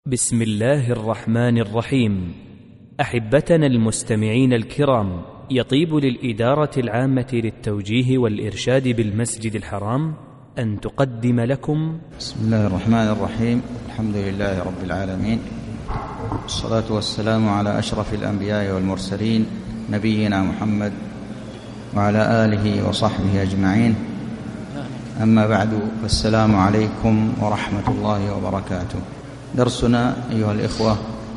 بسم الله الرحمن الرحيم. أحبتنا المستمعين الكرام، يطيب للإدارة العامة للتوجيه والإرشاد بالمسجد الحرام أن تقدم لكم بسم الله الرحمن الرحيم. الحمد لله رب العالمين، والصلاة والسلام على أشرف الأنبياء والمرسلين نبينا محمد وعلى آله وصحبه أجمعين. أما بعد، فالسلام عليكم ورحمة الله وبركاته. درسنا أيها الإخوة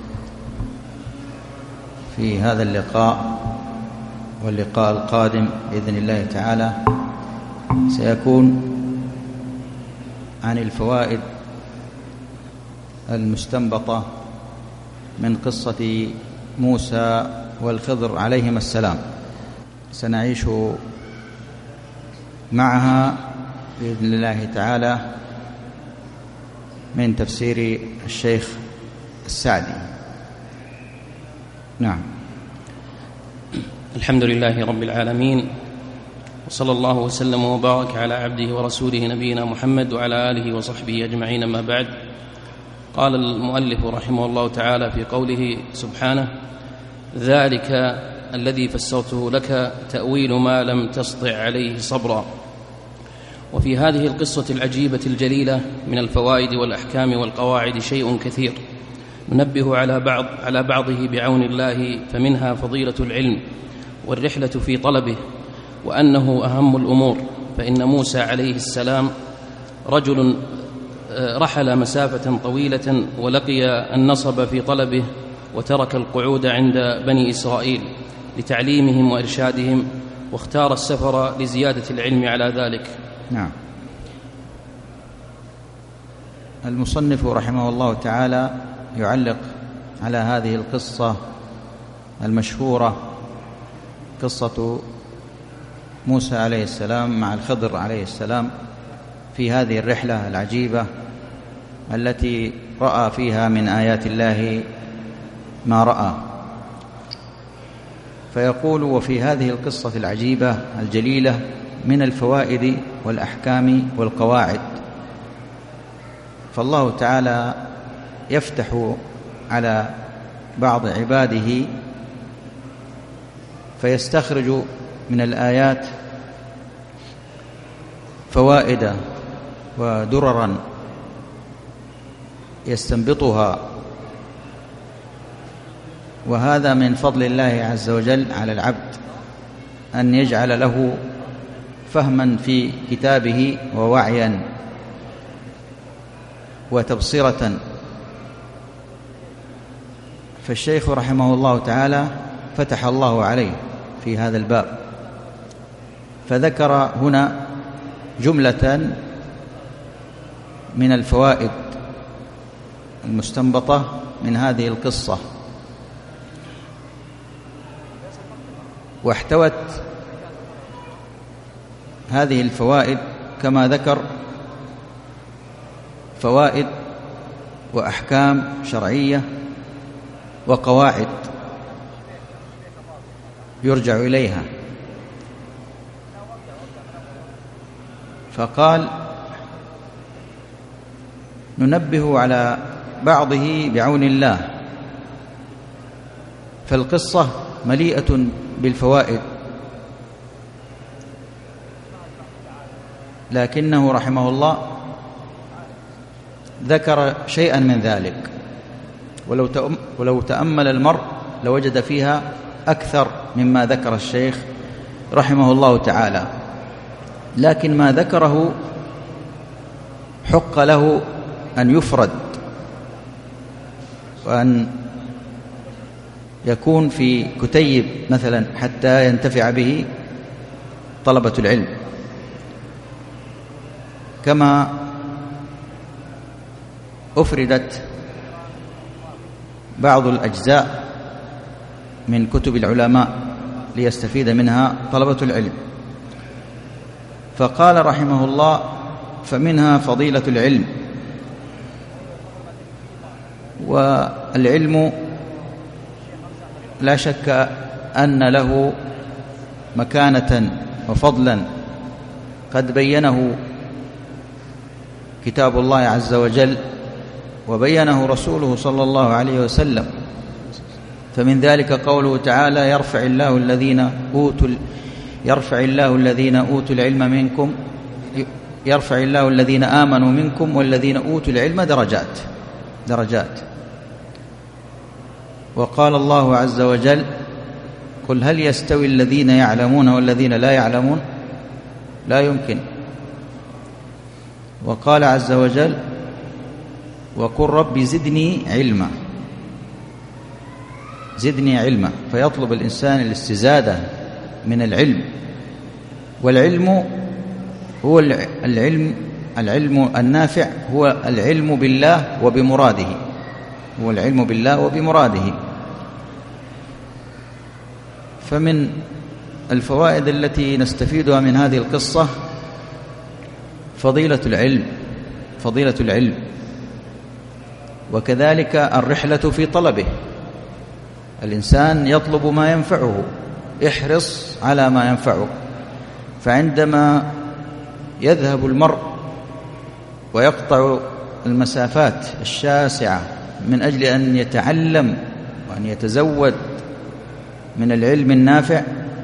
في هذا اللقاء واللقاء القادم بإذن الله تعالى سيكون عن الفوائد المستنبطة من قصة موسى والخضر عليهما السلام. سنعيش معها بإذن الله تعالى من تفسير الشيخ السعدي. نعم. الحمد لله رب العالمين، وصلى الله وسلم وبارك على عبده ورسوله نبينا محمد وعلى آله وصحبه أجمعين. ما بعد، قال المؤلف رحمه الله تعالى في قوله سبحانه: ذلك الذي فسرته لك تأويل ما لم تسطع عليه صبرا. وفي هذه القصة العجيبة الجليلة من الفوائد والأحكام والقواعد شيء كثير ننبه على بعضه بعون الله، فمنها فضيلة العلم والرحلة في طلبه، وأنه أهم الأمور، فإن موسى عليه السلام رجل رحل مسافة طويلة ولقي النصب في طلبه، وترك القعود عند بني إسرائيل لتعليمهم وإرشادهم، واختار السفر لزيادة العلم على ذلك. نعم. المصنف رحمه الله تعالى يعلق على هذه القصة المشهورة، قصة موسى عليه السلام مع الخضر عليه السلام في هذه الرحلة العجيبة التي رأى فيها من آيات الله ما رأى. فيقول: وفي هذه القصة العجيبة الجليلة من الفوائد والأحكام والقواعد. فالله تعالى يفتح على بعض عباده فيستخرج من الآيات فوائد ودررا يستنبطها، وهذا من فضل الله عز وجل على العبد أن يجعل له فهما في كتابه ووعيا وتبصرة. فالشيخ رحمه الله تعالى فتح الله عليه في هذا الباب، فذكر هنا جملة من الفوائد المستنبطة من هذه القصة، واحتوت هذه الفوائد كما ذكر فوائد وأحكام شرعية وقواعد يرجع إليها. فقال: ننبه على بعضه بعون الله. فالقصة مليئة بالفوائد، لكنه رحمه الله ذكر شيئا من ذلك، ولو تأمل المرء لوجد فيها أكثر مما ذكر الشيخ رحمه الله تعالى، لكن ما ذكره حق له أن يفرد وأن يكون في كتيب مثلا حتى ينتفع به طلبة العلم، كما أفردت بعض الأجزاء من كتب العلماء ليستفيد منها طلبة العلم. فقال رحمه الله: فمنها فضيلة العلم. والعلم لا شك أن له مكانة وفضلا قد بينه كتاب الله عز وجل وبينه رسوله صلى الله عليه وسلم. فمن ذلك قوله تعالى: يرفع الله الذين أوتوا العلم منكم، يرفع الله الذين آمنوا منكم والذين أوتوا العلم درجات. وقال الله عز وجل: قل هل يستوي الذين يعلمون والذين لا يعلمون؟ لا يمكن. وقال عز وجل: وقل رب زدني علما. فيطلب الإنسان الاستزادة من العلم، والعلم هو العلم النافع، هو العلم بالله وبمراده. فمن الفوائد التي نستفيدها من هذه القصة فضيلة العلم، وكذلك الرحلة في طلبه. الإنسان يطلب ما ينفعه، احرص على ما ينفعه. فعندما يذهب المرء ويقطع المسافات الشاسعة من أجل أن يتعلم وأن يتزود من العلم النافع،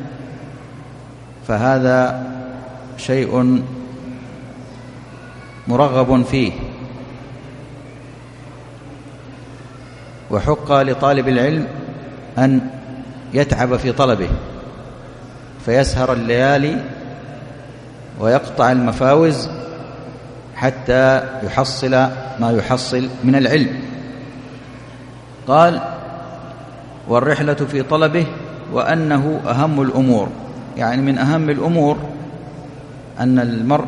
فهذا شيء مرغب فيه. وحق لطالب العلم أن يتعب في طلبه، فيسهر الليالي ويقطع المفاوز حتى يحصل ما يحصل من العلم. قال: والرحلة في طلبه وأنه أهم الأمور، يعني من أهم الأمور أن المرء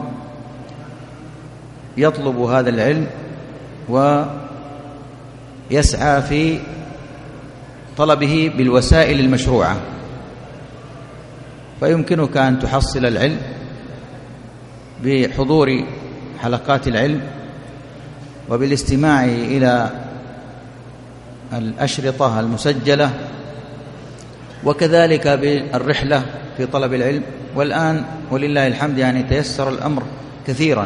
يطلب هذا العلم ويسعى في طلبه بالوسائل المشروعة. فيمكنك أن تحصل العلم بحضور حلقات العلم وبالاستماع إلى الأشرطة المسجلة، وكذلك بالرحلة في طلب العلم. والآن ولله الحمد يعني تيسر الأمر كثيرا،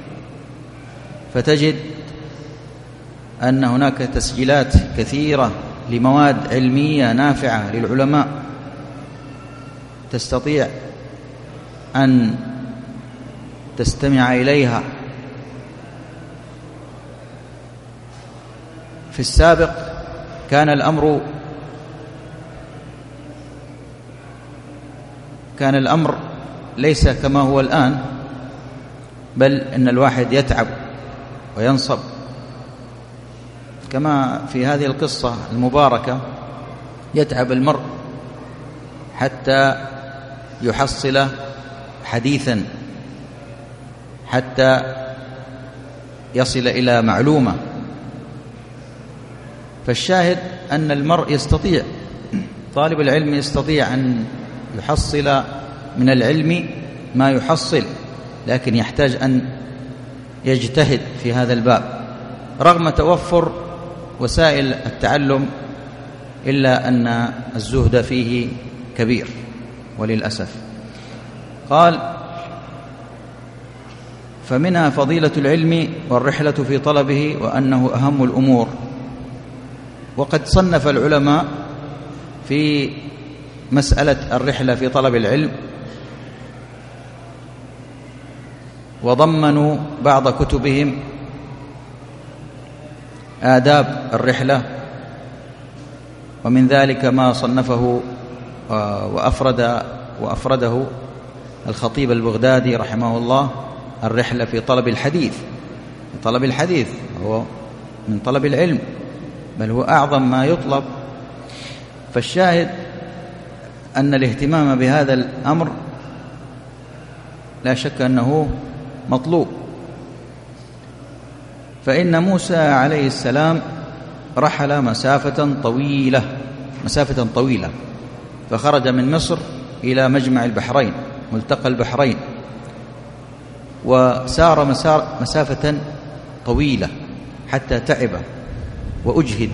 فتجد أن هناك تسجيلات كثيرة لمواد علمية نافعة للعلماء، تستطيع أن تستمع إليها. في السابق كان الأمر ليس كما هو الآن، بل إن الواحد يتعب وينصب، كما في هذه القصة المباركة. يتعب المرء حتى يحصل حديثا، حتى يصل إلى معلومة. فالشاهد أن المرء يستطيع، طالب العلم يستطيع أن يحصل من العلم ما يحصل، لكن يحتاج أن يجتهد في هذا الباب رغم توفر وسائل التعلم، إلا أن الزهد فيه كبير وللأسف. قال: فمنها فضيلة العلم والرحلة في طلبه وأنه أهم الأمور. وقد صنف العلماء في مسألة الرحلة في طلب العلم، وضمنوا بعض كتبهم آداب الرحلة، ومن ذلك ما صنفه وأفرده الخطيب البغدادي رحمه الله: الرحلة في طلب الحديث. طلب الحديث هو من طلب العلم، بل هو أعظم ما يطلب. فالشاهد أن الاهتمام بهذا الأمر لا شك أنه مطلوب. فإن موسى عليه السلام رحل مسافة طويلة، فخرج من مصر إلى مجمع البحرين، ملتقى البحرين، وسار مسافة طويلة حتى تعب وأجهد،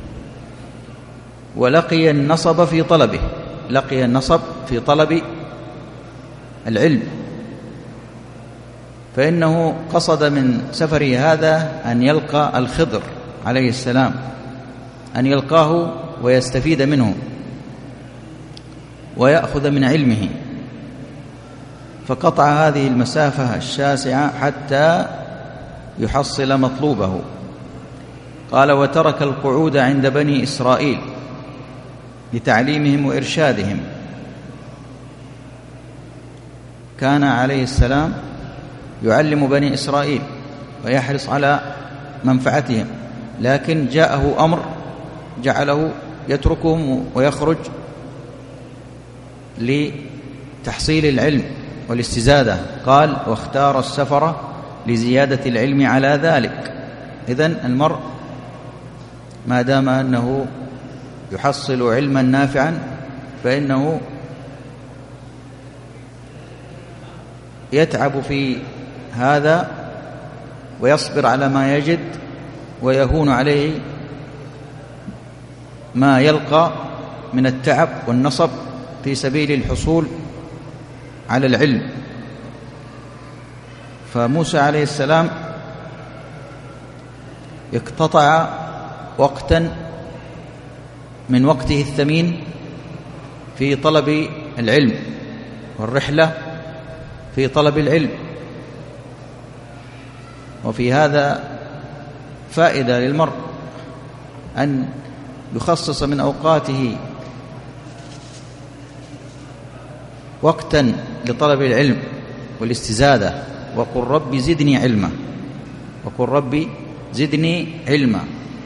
ولقي النصب في طلب العلم. فإنه قصد من سفره هذا أن يلقى الخضر عليه السلام أن يلقاه ويستفيد منه ويأخذ من علمه، فقطع هذه المسافة الشاسعة حتى يحصل مطلوبه. قال: وترك القعود عند بني إسرائيل لتعليمهم وإرشادهم. كان عليه السلام يعلم بني إسرائيل ويحرص على منفعتهم، لكن جاءه أمر جعله يتركهم ويخرج لتحصيل العلم والاستزادة. قال: واختار السفر لزيادة العلم على ذلك. إذن المرء ما دام أنه يحصل علما نافعا فإنه يتعب في هذا ويصبر على ما يجد، ويهون عليه ما يلقى من التعب والنصب في سبيل الحصول على العلم. فموسى عليه السلام اقتطع وقتا من وقته الثمين في طلب العلم والرحلة في طلب العلم. وفي هذا فائدة للمرء أن يخصص من أوقاته وقتا لطلب العلم والاستزادة. وقل رب زدني علما، وقل رب زدني علما.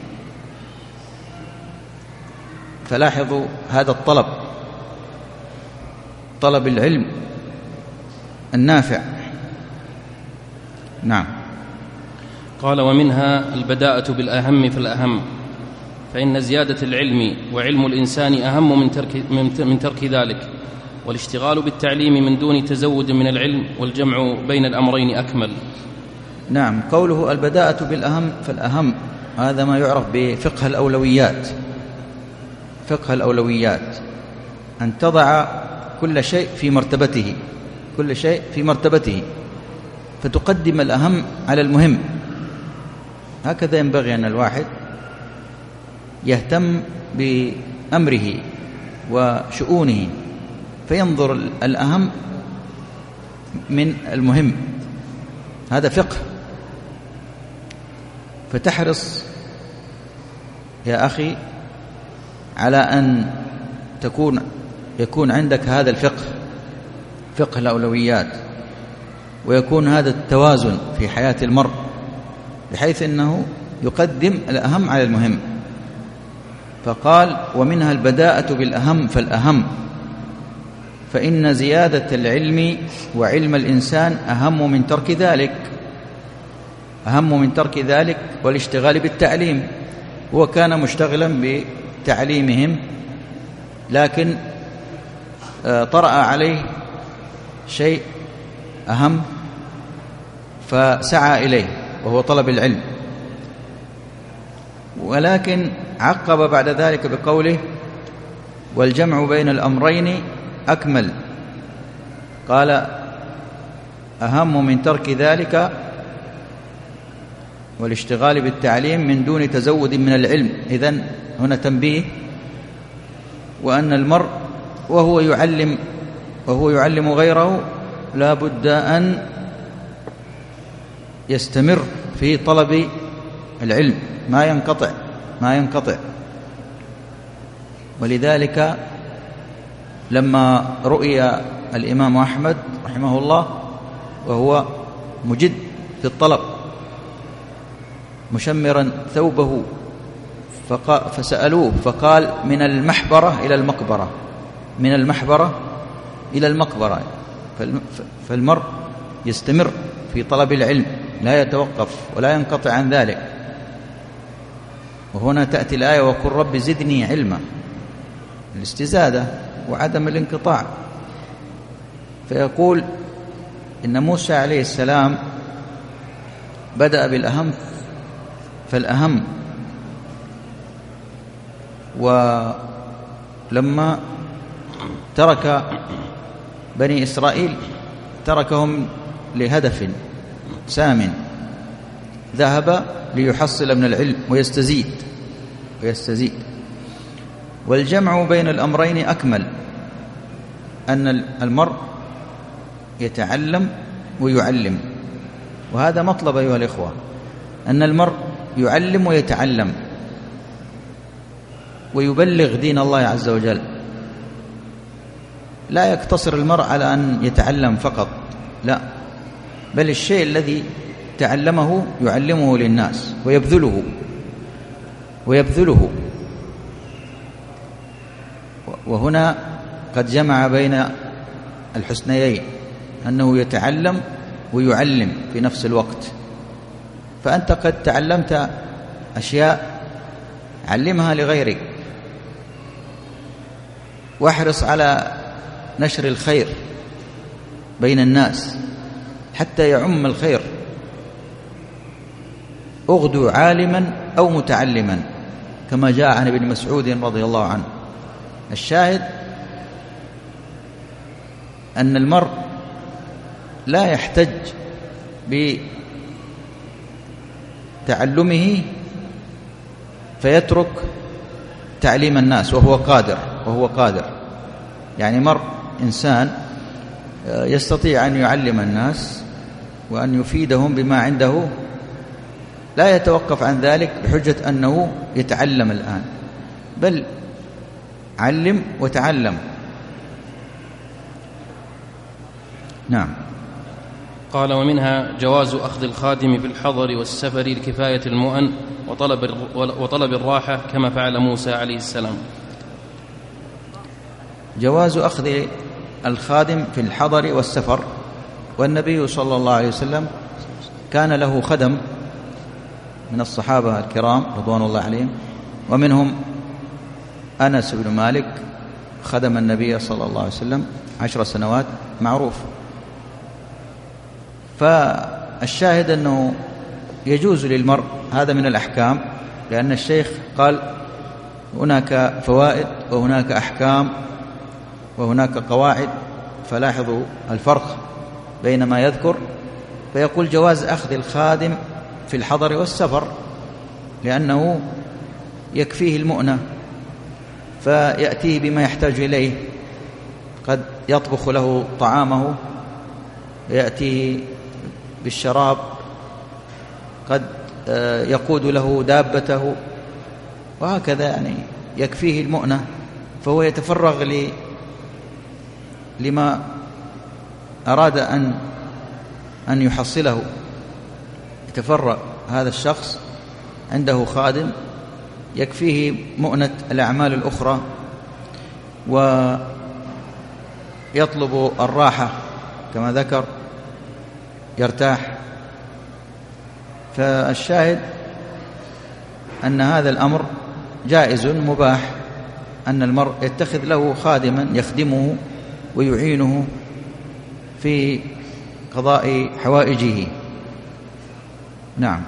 فلاحظوا هذا الطلب، طلب العلم النافع. نعم. قال: ومنها البداءة بالأهم فالأهم، فإن زيادة العلم وعلم الإنسان أهم من ترك ذلك، والاشتغال بالتعليم من دون تزود من العلم والجمع بين الأمرين أكمل. نعم. قوله البداءة بالأهم فالأهم، هذا ما يعرف بفقه الأولويات. فقه الأولويات أن تضع كل شيء في مرتبته، كل شيء في مرتبته، فتقدم الأهم على المهم. هكذا ينبغي أن الواحد يهتم بأمره وشؤونه، فينظر الأهم من المهم. هذا فقه. فتحرص يا أخي على أن يكون عندك هذا الفقه، فقه الأولويات، ويكون هذا التوازن في حياة المرء، بحيث أنه يقدم الأهم على المهم. فقال: ومنها البداءة بالأهم فالأهم، فإن زيادة العلم وعلم الإنسان أهم من ترك ذلك، أهم من ترك ذلك والاشتغال بالتعليم. هو كان مشتغلا بتعليمهم، لكن طرأ عليه شيء أهم فسعى إليه، وهو طلب العلم. ولكن عقب بعد ذلك بقوله: والجمع بين الأمرين أكمل. قال: أهم من ترك ذلك والاشتغال بالتعليم من دون تزود من العلم. إذن هنا تنبيه، وأن المرء وهو يعلم غيره لا بد أن يستمر في طلب العلم، ما ينقطع. ولذلك لما رؤي الإمام أحمد رحمه الله وهو مجد في الطلب مشمرا ثوبه فسألوه فقال: من المحبرة إلى المقبرة، من المحبرة إلى المقبرة. فالمرء يستمر في طلب العلم، لا يتوقف ولا ينقطع عن ذلك. وهنا تأتي الآية: وقل رب زدني علما، الاستزادة وعدم الانقطاع. فيقول إن موسى عليه السلام بدأ بالأهم فالأهم، ولما ترك بني إسرائيل تركهم لهدف سام، ذهب ليحصل من العلم ويستزيد. والجمع بين الأمرين أكمل، أن المرء يتعلم ويعلم، وهذا مطلب أيها الإخوة، أن المرء يعلم ويتعلم ويبلغ دين الله عز وجل. لا يقتصر المرء على أن يتعلم فقط، لا، بل الشيء الذي تعلمه يعلمه للناس ويبذله. وهنا قد جمع بين الحسنيين، أنه يتعلم ويعلم في نفس الوقت. فأنت قد تعلمت أشياء علمها لغيرك، واحرص على نشر الخير بين الناس حتى يعم الخير. اغدو عالما أو متعلما، كما جاء عن ابن مسعود رضي الله عنه. الشاهد أن المرء لا يحتج بتعلمه فيترك تعليم الناس وهو قادر. يعني مرء إنسان يستطيع أن يعلم الناس وأن يفيدهم بما عنده، لا يتوقف عن ذلك بحجة أنه يتعلم الآن، بل علم وتعلم. نعم. قال: ومنها جواز أخذ الخادم في الحضر والسفر لكفاية المؤن وطلب الراحة، كما فعل موسى عليه السلام. جواز أخذ الخادم في الحضر والسفر، والنبي صلى الله عليه وسلم كان له خدم من الصحابة الكرام رضوان الله عليهم، ومنهم أنس بن مالك خدم النبي صلى الله عليه وسلم 10 سنوات، معروف. فالشاهد أنه يجوز للمرء، هذا من الأحكام، لأن الشيخ قال هناك فوائد وهناك أحكام وهناك قواعد، فلاحظوا الفرق بين ما يذكر. فيقول جواز أخذ الخادم في الحضر والسفر، لأنه يكفيه المؤنة، فيأتيه بما يحتاج إليه، قد يطبخ له طعامه، يأتيه بالشراب، قد يقود له دابته، وهكذا، يعني يكفيه المؤنة، فهو يتفرغ لما أراد أن يحصله. يتفرغ هذا الشخص، عنده خادم يكفيه مؤنة الأعمال الأخرى، ويطلب الراحة كما ذكر، يرتاح. فالشاهد أن هذا الأمر جائز مباح، أن المرء يتخذ له خادما يخدمه ويعينه في قضاء حوائجه. نعم.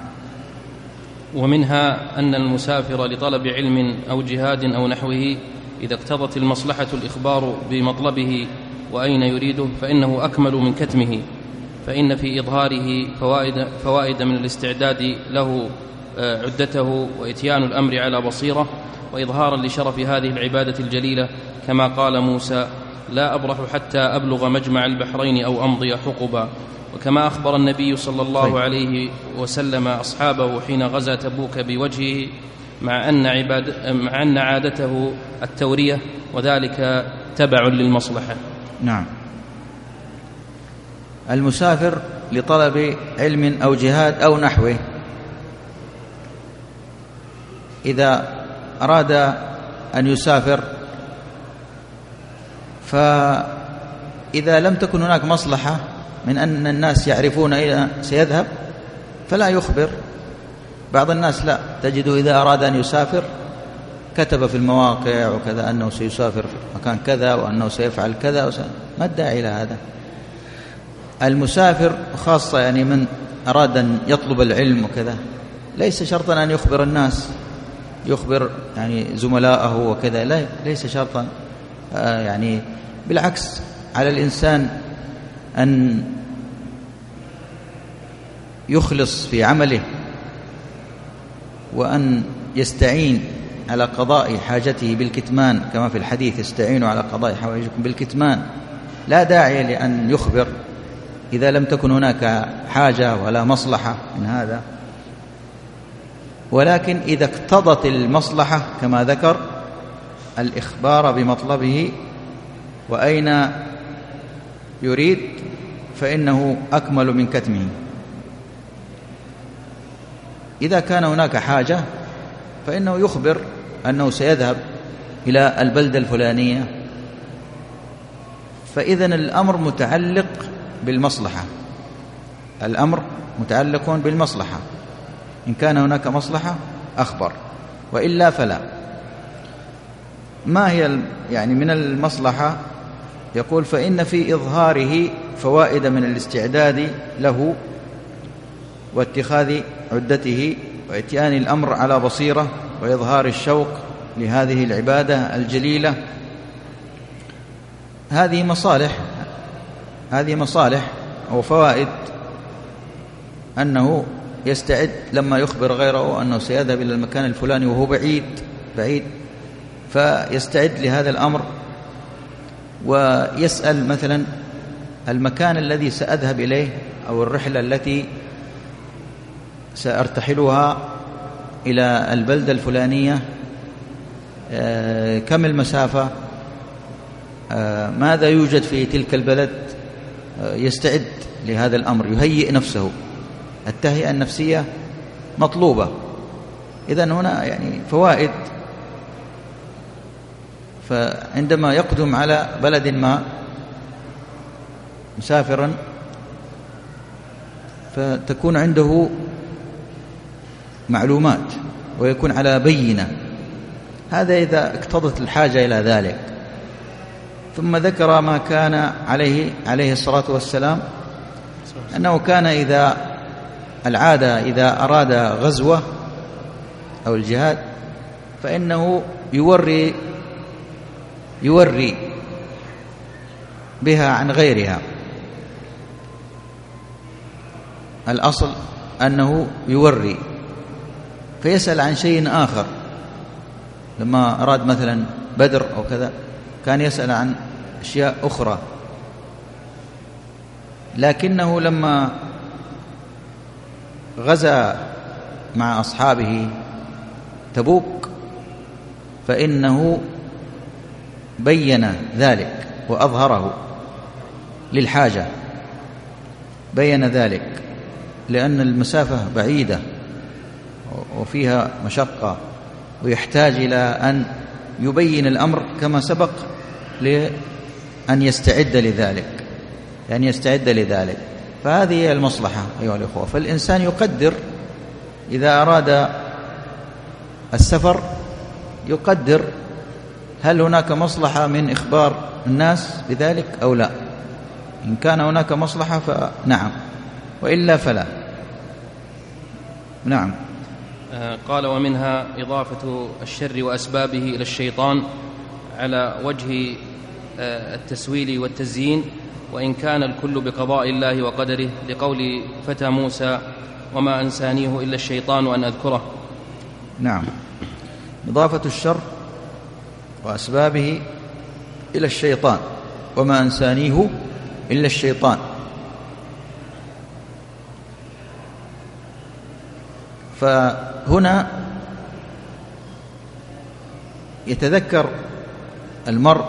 ومنها أن المسافر لطلب علم أو جهاد أو نحوه إذا اقتضت المصلحة الإخبار بمطلبه وأين يريده فإنه أكمل من كتمه، فإن في إظهاره فوائد من الاستعداد له عدته وإتيان الأمر على بصيرة، وإظهارا لشرف هذه العبادة الجليلة، كما قال موسى: لا أبرح حتى أبلغ مجمع البحرين أو أمضي حقبا. وكما أخبر النبي صلى الله عليه وسلم أصحابه حين غزا تبوك بوجهه، مع أن عادته التورية، وذلك تبع للمصلحة. نعم. المسافر لطلب علم أو جهاد أو نحوه، إذا أراد أن يسافر، فإذا لم تكن هناك مصلحة من أن الناس يعرفون أين سيذهب فلا يخبر. بعض الناس لا، تجده إذا أراد أن يسافر كتب في المواقع وكذا أنه سيسافر في مكان كذا وأنه سيفعل كذا ما الداعي إلى هذا؟ المسافر خاصة يعني من أراد أن يطلب العلم وكذا ليس شرطا أن يخبر الناس، يخبر يعني زملائه وكذا، لا، ليس شرطا. يعني بالعكس، على الإنسان أن يخلص في عمله وأن يستعين على قضاء حاجته بالكتمان، كما في الحديث استعينوا على قضاء حوائجكم بالكتمان، لا داعي لأن يخبر إذا لم تكن هناك حاجة ولا مصلحة من هذا. ولكن إذا اقتضت المصلحة كما ذكر الإخبار بمطلبه وأين يريد فإنه أكمل من كتمه. إذا كان هناك حاجة فإنه يخبر أنه سيذهب إلى البلدة الفلانية، فإذن الأمر متعلق بالمصلحة، الأمر متعلق بالمصلحة، إن كان هناك مصلحة أخبر، وإلا فلا. ما هي يعني من المصلحة؟ يقول فإن في إظهاره فوائد من الاستعداد له واتخاذ عدته وإتيان الأمر على بصيرة وإظهار الشوق لهذه العبادة الجليلة. هذه مصالح وفوائد، أنه يستعد لما يخبر غيره أنه سيذهب إلى المكان الفلاني وهو بعيد فيستعد لهذا الأمر، ويسأل مثلا المكان الذي سأذهب إليه أو الرحلة التي سأرتحلها إلى البلدة الفلانية كم المسافة، ماذا يوجد في تلك البلد، يستعد لهذا الأمر، يهيئ نفسه، التهيئة النفسية مطلوبة. إذن هنا يعني فوائد. فعندما يقدم على بلد ما مسافرا فتكون عنده معلومات ويكون على بينة، هذا إذا اقتضت الحاجة إلى ذلك. ثم ذكر ما كان عليه الصلاة والسلام، أنه كان إذا أراد غزوة أو الجهاد فإنه يوري بها عن غيرها. الأصل أنه يوري، فيسأل عن شيء آخر. لما أراد مثلا بدر أو كذا كان يسأل عن أشياء أخرى، لكنه لما غزا مع أصحابه تبوك فإنه بين ذلك وأظهره للحاجة، بين ذلك لأن المسافة بعيدة وفيها مشقة، ويحتاج إلى أن يبين الأمر كما سبق لأن يستعد لذلك، فهذه هي المصلحة أيها الأخوة. فالإنسان يقدر إذا أراد السفر، يقدر هل هناك مصلحة من إخبار الناس بذلك أو لا. إن كان هناك مصلحة فنعم، وإلا فلا. نعم. قال ومنها إضافة الشر وأسبابه إلى الشيطان على وجه التسويل والتزيين، وإن كان الكل بقضاء الله وقدره، لقول فتى موسى وما أنسانيه إلا الشيطان أن أذكره. نعم، إضافة الشر وأسبابه إلى الشيطان، وما أنسانيه إلا الشيطان. فهنا يتذكر المرء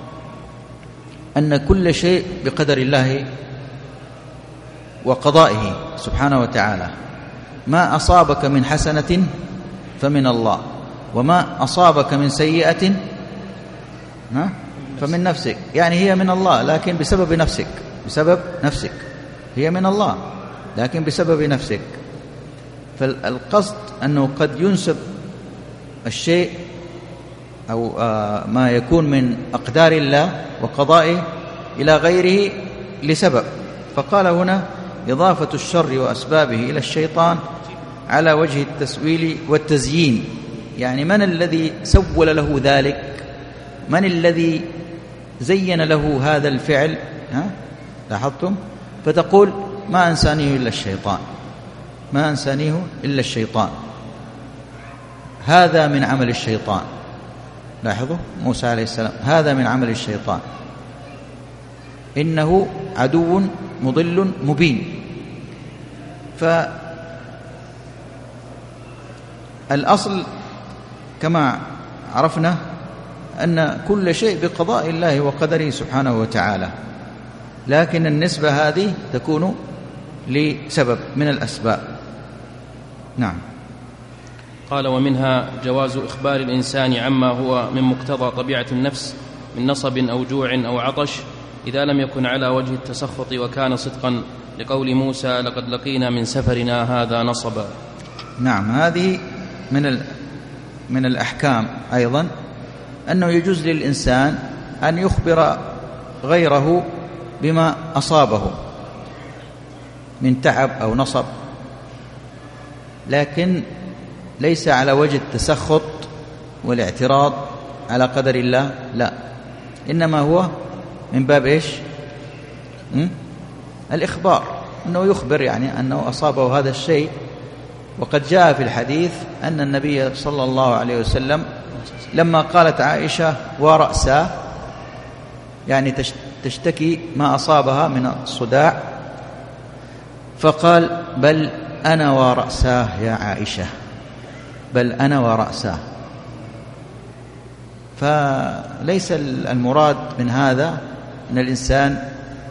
أن كل شيء بقدر الله وقضائه سبحانه وتعالى. ما أصابك من حسنة فمن الله، وما أصابك من سيئة فمن نفسك. يعني هي من الله لكن بسبب نفسك، هي من الله لكن بسبب نفسك. فالقصد أنه قد ينسب الشيء أو ما يكون من أقدار الله وقضائه إلى غيره لسبب. فقال هنا إضافة الشر وأسبابه إلى الشيطان على وجه التسويل والتزيين، يعني من الذي سول له ذلك، من الذي زين له هذا الفعل؟ لاحظتم؟ فتقول ما أنسانيه إلا الشيطان، ما أنسانيه إلا الشيطان. هذا من عمل الشيطان. لاحظوا موسى عليه السلام، هذا من عمل الشيطان، إنه عدو مضل مبين. فالأصل كما عرفنا أن كل شيء بقضاء الله وقدره سبحانه وتعالى، لكن النسبة هذه تكون لسبب من الأسباب. نعم. قال: ومنها جواز إخبار الإنسان عما هو من مقتضى طبيعة النفس من نصب أو جوع أو عطش إذا لم يكن على وجه التسخط وكان صدقا، لقول موسى: لقد لقينا من سفرنا هذا نصبا. نعم، هذه من الأحكام أيضا أنه يجوز للإنسان أن يخبر غيره بما أصابه من تعب أو نصب، لكن ليس على وجه التسخط والاعتراض على قدر الله، لا، إنما هو من باب إيش؟ الإخبار، أنه يخبر يعني أنه أصابه هذا الشيء. وقد جاء في الحديث أن النبي صلى الله عليه وسلم لما قالت عائشة ورأساه، يعني تشتكي ما أصابها من الصداع، فقال: بل أنا ورأساه يا عائشة، بل أنا ورأساه. فليس المراد من هذا أن الإنسان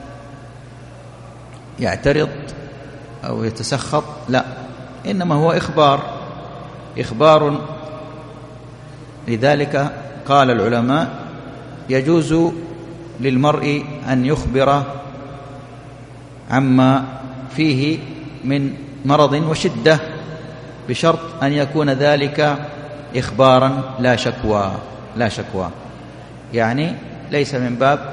يعترض أو يتسخط، لا، إنما هو إخبار. لذلك قال العلماء: يجوز للمرء أن يخبر عما فيه من مرض وشدة، بشرط أن يكون ذلك إخبارا لا شكوى، يعني ليس من باب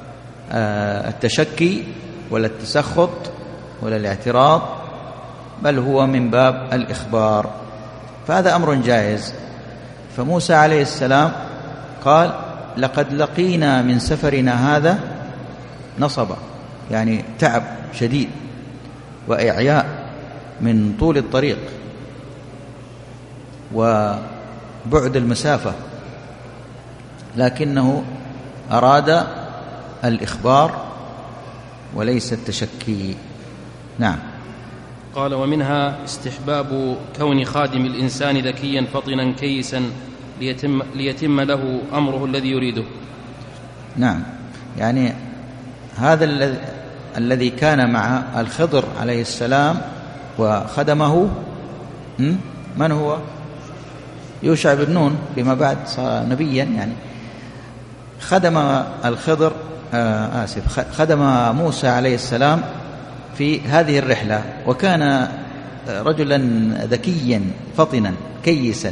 التشكي ولا التسخط ولا الاعتراض، بل هو من باب الإخبار، فهذا أمر جائز. فموسى عليه السلام قال: لقد لقينا من سفرنا هذا نصبا، يعني تعب شديد وإعياء من طول الطريق وبعد المسافة، لكنه أراد الإخبار وليس التشكي. نعم. قال: ومنها استحباب كون خادم الإنسان ذكيا فطنا كيسا ليتم له أمره الذي يريده. نعم، يعني هذا الذي كان مع الخضر عليه السلام وخدمه، من هو؟ يوشع بن نون، فيما بعد صار نبيا، يعني خدم الخضر خدم موسى عليه السلام في هذه الرحلة، وكان رجلا ذكيا فطنا كيسا،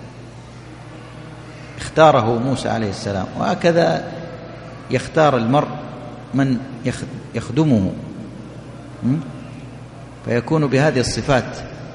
اختاره موسى عليه السلام. وهكذا يختار المرء من يخدمه، فيكون بهذه الصفات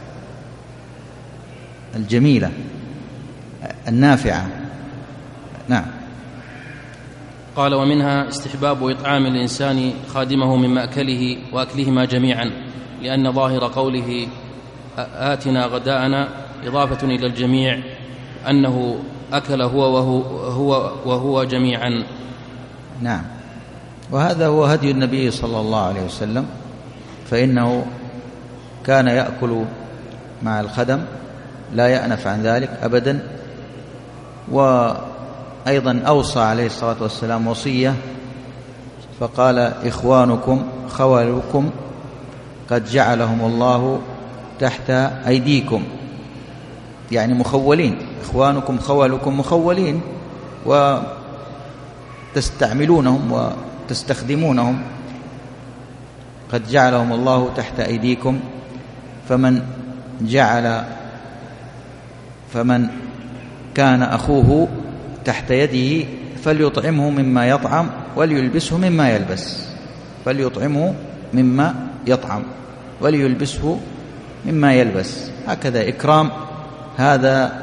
الجميلة النافعة. نعم. قال: ومنها استحباب إطعام الإنسان خادمه من مأكله وأكلهما جميعا، لأن ظاهر قوله آتنا غداءنا إضافة إلى الجميع، أنه أكل وهو جميعا. نعم، وهذا هو هدي النبي صلى الله عليه وسلم، فإنه كان يأكل مع الخدم لا يأنف عن ذلك أبدا. وأيضا أوصى عليه الصلاة والسلام وصية فقال: إخوانكم خولكم قد جعلهم الله تحت أيديكم، يعني مخولين، إخوانكم خولكم مخولين وتستعملونهم وتستخدمونهم، قد جعلهم الله تحت أيديكم، فمن كان أخوه تحت يده فليطعمه مما يطعم وليلبسه مما يلبس، فليطعمه مما يطعم وليلبسه مما يلبس. هكذا إكرام هذا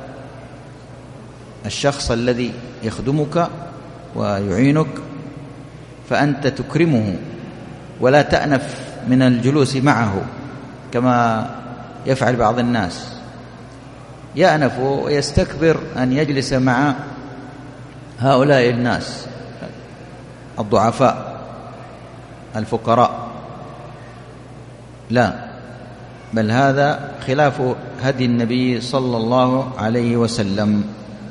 الشخص الذي يخدمك ويعينك، فأنت تكرمه ولا تأنف من الجلوس معه كما يفعل بعض الناس، يأنف ويستكبر أن يجلس مع هؤلاء الناس الضعفاء الفقراء، لا، بل هذا خلاف هدي النبي صلى الله عليه وسلم.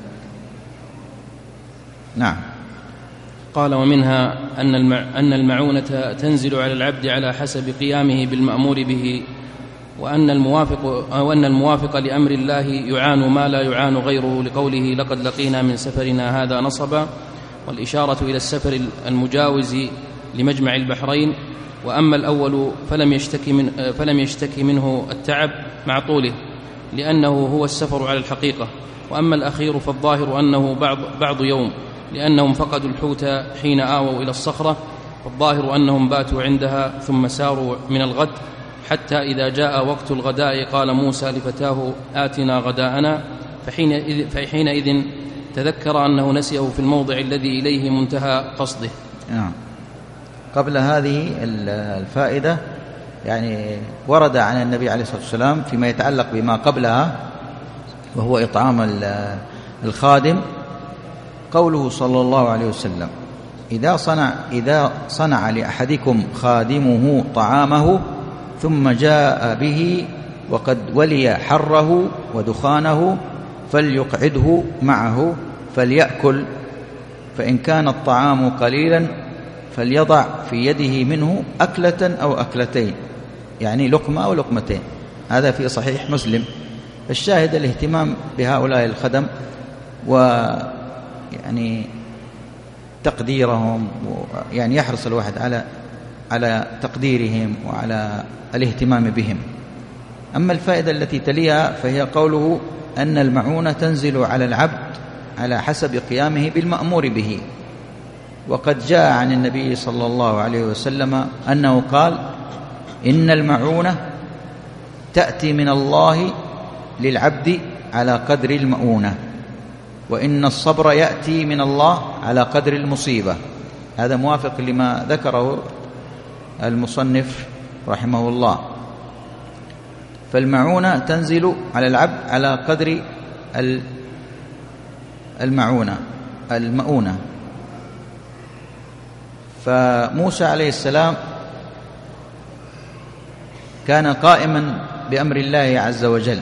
نعم. قال: ومنها أن المعونة تنزل على العبد على حسب قيامه بالمأمور به، وأن الموافق لأمر الله يعان ما لا يعان غيره، لقوله: لقد لقينا من سفرنا هذا نصبا، والإشارة إلى السفر المجاوز لمجمع البحرين. وأما الأول فلم يشتكي منه التعب مع طوله، لأنه هو السفر على الحقيقة. وأما الأخير فالظاهر أنه بعض يوم، لأنهم فقدوا الحوت حين آووا إلى الصخرة، فالظاهر أنهم باتوا عندها ثم ساروا من الغد، حتى إذا جاء وقت الغداء قال موسى لفتاه: آتنا غداءنا. فحينئذ تذكر أنه نسيه في الموضع الذي إليه منتهى قصده. نعم. قبل هذه الفائدة يعني ورد عن النبي عليه الصلاة والسلام فيما يتعلق بما قبلها، وهو إطعام الخادم، قوله صلى الله عليه وسلم: إذا صنع لأحدكم خادمه طعامه ثم جاء به وقد ولي حره ودخانه فليقعده معه فليأكل، فإن كان الطعام قليلا فليضع في يده منه أكلة أو أكلتين، يعني لقمة أو لقمتين. هذا في صحيح مسلم. الشاهد الاهتمام بهؤلاء الخدم، ويعني تقديرهم، يعني يحرص الواحد على تقديرهم وعلى الاهتمام بهم. أما الفائدة التي تليها فهي قوله أن المعونة تنزل على العبد على حسب قيامه بالمأمور به. وقد جاء عن النبي صلى الله عليه وسلم أنه قال: إن المعونة تأتي من الله للعبد على قدر المؤونة، وإن الصبر يأتي من الله على قدر المصيبة. هذا موافق لما ذكره المصنف رحمه الله. فالمعونة تنزل على العبد على قدر المؤونة. فموسى عليه السلام كان قائما بأمر الله عز وجل،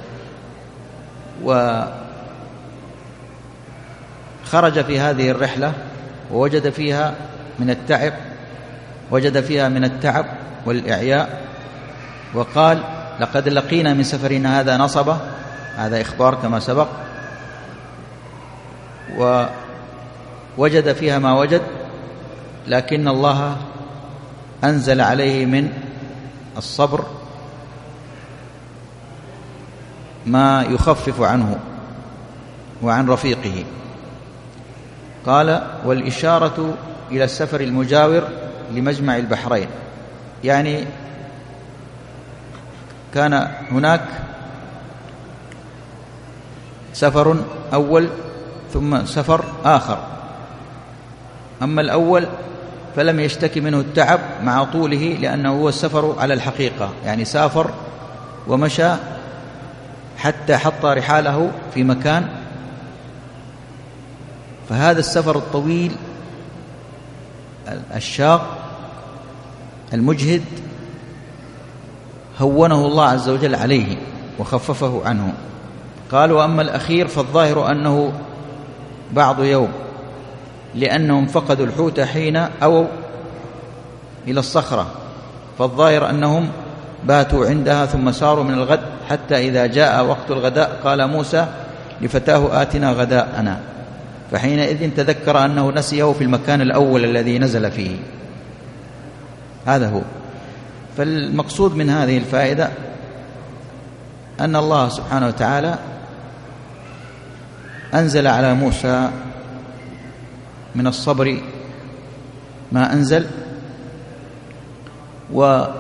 وخرج في هذه الرحلة ووجد فيها من التعب والإعياء، وقال: لقد لقينا من سفرنا هذا نصبا. هذا إخبار كما سبق. ووجد فيها ما وجد، لكن الله أنزل عليه من الصبر ما يخفف عنه وعن رفيقه. قال: والإشارة إلى السفر المجاور لمجمع البحرين، يعني كان هناك سفر أول ثم سفر آخر. أما الأول فلم يشتكي منه التعب مع طوله، لأنه هو السفر على الحقيقة، يعني سافر ومشى حتى حط رحاله في مكان. فهذا السفر الطويل الشاق المجهد هونه الله عز وجل عليه وخففه عنه. قال: وأما الأخير فالظاهر أنه بعض يوم، لأنهم فقدوا الحوت حين أووا إلى الصخرة، فالظاهر أنهم باتوا عندها ثم ساروا من الغد، حتى إذا جاء وقت الغداء قال موسى لفتاه: آتنا غداءنا. فحينئذ تذكر أنه نسيه في المكان الأول الذي نزل فيه. هذا هو. فالمقصود من هذه الفائدة أن الله سبحانه وتعالى أنزل على موسى من الصبر ما أنزل، وهون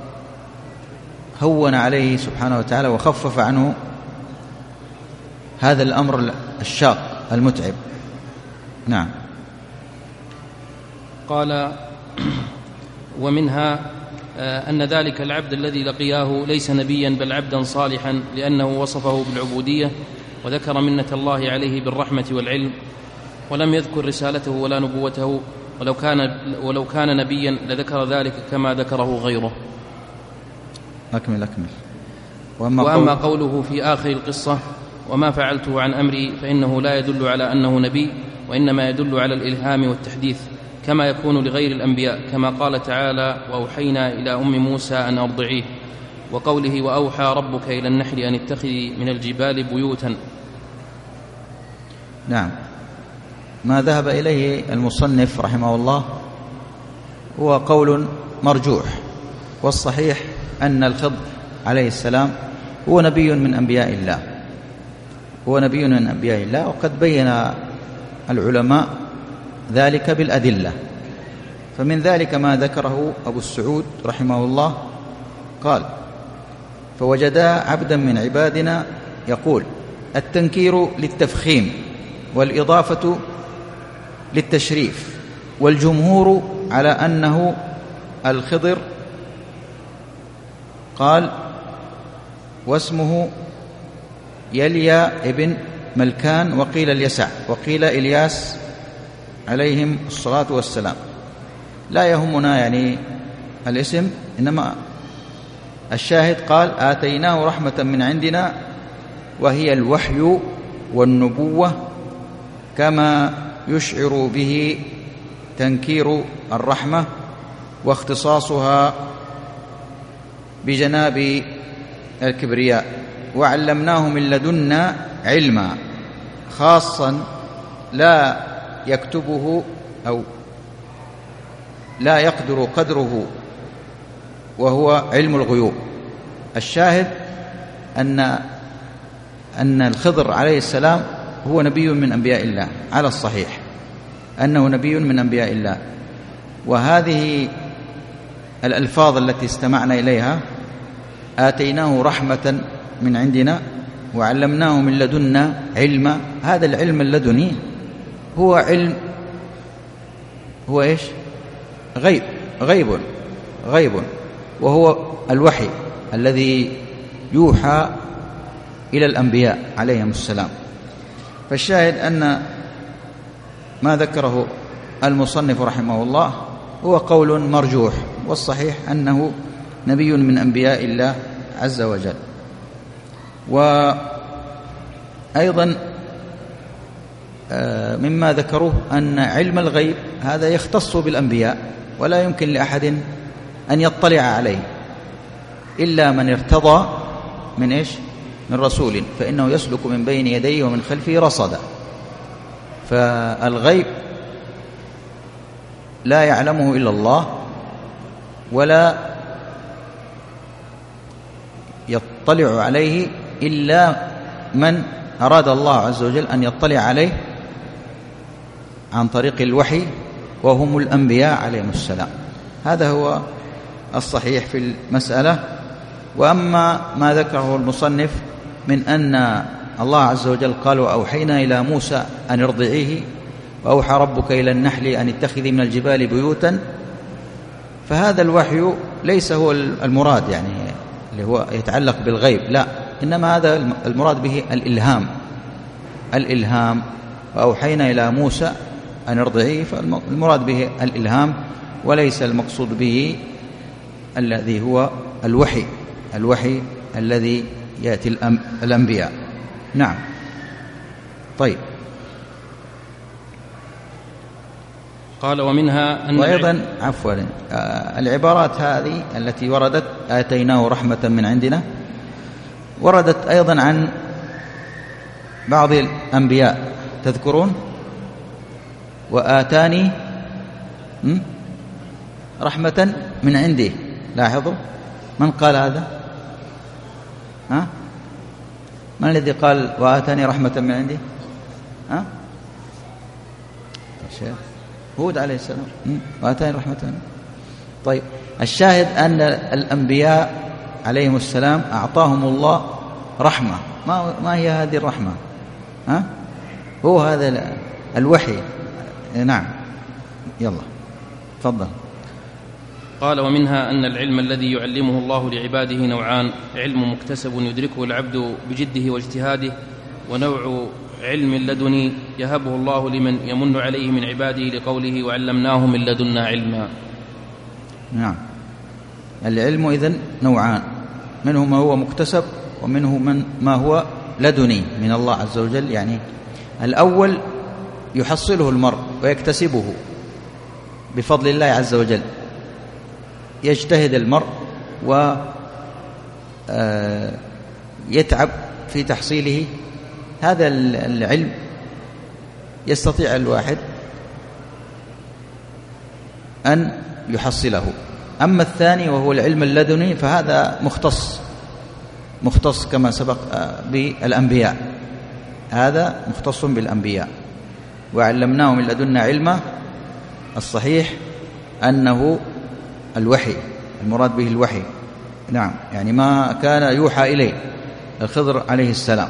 عليه سبحانه وتعالى وخفف عنه هذا الأمر الشاق المتعب. نعم. قال: ومنها أن ذلك العبد الذي لقياه ليس نبيا بل عبدا صالحا، لأنه وصفه بالعبودية وذكر منة الله عليه بالرحمة والعلم، ولم يذكر رسالته ولا نبوته، ولو كان نبيا لذكر ذلك كما ذكره غيره. أكمل. وأما قوله في آخر القصة: وما فعلته عن أمري، فإنه لا يدل على أنه نبي، وإنما يدل على الإلهام والتحديث، كما يكون لغير الأنبياء، كما قال تعالى: وأوحينا إلى أم موسى أن أرضعيه، وقوله: وأوحى ربك إلى النحل أن اتخذي من الجبال بيوتا. نعم. ما ذهب إليه المصنف رحمه الله هو قول مرجوح، والصحيح أن الخضر عليه السلام هو نبي من أنبياء الله، وقد بين العلماء ذلك بالأدلة. فمن ذلك ما ذكره أبو السعود رحمه الله قال: فوجدا عبدا من عبادنا يقول: التنكير للتفخيم والإضافة للتشريف، والجمهور على أنه الخضر. قال: واسمه يليا ابن ملكان، وقيل اليسع، وقيل إلياس عليهم الصلاة والسلام. لا يهمنا يعني الاسم، إنما الشاهد قال: آتيناه رحمة من عندنا، وهي الوحي والنبوة، كما يشعر به تنكير الرحمة واختصاصها بجناب الكبرياء. وعلمناه من لدنا علما خاصا لا يكتبه أو لا يقدر قدره، وهو علم الغيوب. الشاهد أن الخضر عليه السلام هو نبي من أنبياء الله، على الصحيح أنه نبي من أنبياء الله. وهذه الألفاظ التي استمعنا إليها: آتيناه رحمة من عندنا، وعلمناه من لدنا علما، هذا العلم اللدني هو علم، هو إيش؟ غيب، وهو الوحي الذي يوحى إلى الأنبياء عليهم السلام. فالشاهد أن ما ذكره المصنف رحمه الله هو قول مرجوح، والصحيح أنه نبي من أنبياء الله عز وجل. وأيضا مما ذكروه أن علم الغيب هذا يختص بالأنبياء، ولا يمكن لأحد أن يطلع عليه إلا من ارتضى من إيش؟ من رسول، فإنه يسلك من بين يديه ومن خلفه رصدا. فالغيب لا يعلمه إلا الله، ولا يطلع عليه إلا من أراد الله عز وجل أن يطلع عليه عن طريق الوحي، وهم الأنبياء عليهم السلام. هذا هو الصحيح في المسألة. وأما ما ذكره المصنف من أن الله عز وجل قال: وأوحينا إلى موسى أن ارضعيه، وأوحى ربك إلى النحل أن اتخذي من الجبال بيوتا، فهذا الوحي ليس هو المراد يعني اللي هو يتعلق بالغيب، لا، إنما هذا المراد به الإلهام. وأوحينا إلى موسى أن ارضعيه، فالمراد به الإلهام، وليس المقصود به الذي هو الوحي الذي يأتي الأنبياء. نعم. طيب. قال: ومنها أن وأيضا عفوا العبارات هذه التي وردت: آتيناه رحمة من عندنا، وردت أيضا عن بعض الأنبياء، تذكرون؟ وآتاني رحمة من عنده. لاحظوا من قال هذا؟ من الذي قال وآتاني رحمة من عنده؟ الشيخ هود عليه السلام، وآتاني رحمة من عنده. طيب، الشاهد أن الأنبياء عليهم السلام أعطاهم الله رحمة. ما هي هذه الرحمة؟ هو هذا الوحي. نعم. يلا تفضل. قال: ومنها أن العلم الذي يعلمه الله لعباده نوعان: علم مكتسب يدركه العبد بجده واجتهاده، ونوع علم لدني يهبه الله لمن يمن عليه من عباده، لقوله: وعلمناه من لدنا علما. نعم، العلم إذن نوعان، منه ما هو مكتسب ومنه ما هو لدني من الله عز وجل. يعني الأول يحصله المرء ويكتسبه بفضل الله عز وجل، يجتهد المرء ويتعب في تحصيله. هذا العلم يستطيع الواحد أن يحصله. أما الثاني وهو العلم اللدني فهذا مختص كما سبق بالأنبياء، هذا مختص بالأنبياء. وعلمناه من لدنا علما، الصحيح أنه الوحي، المراد به الوحي. نعم، يعني ما كان يوحى إليه الخضر عليه السلام،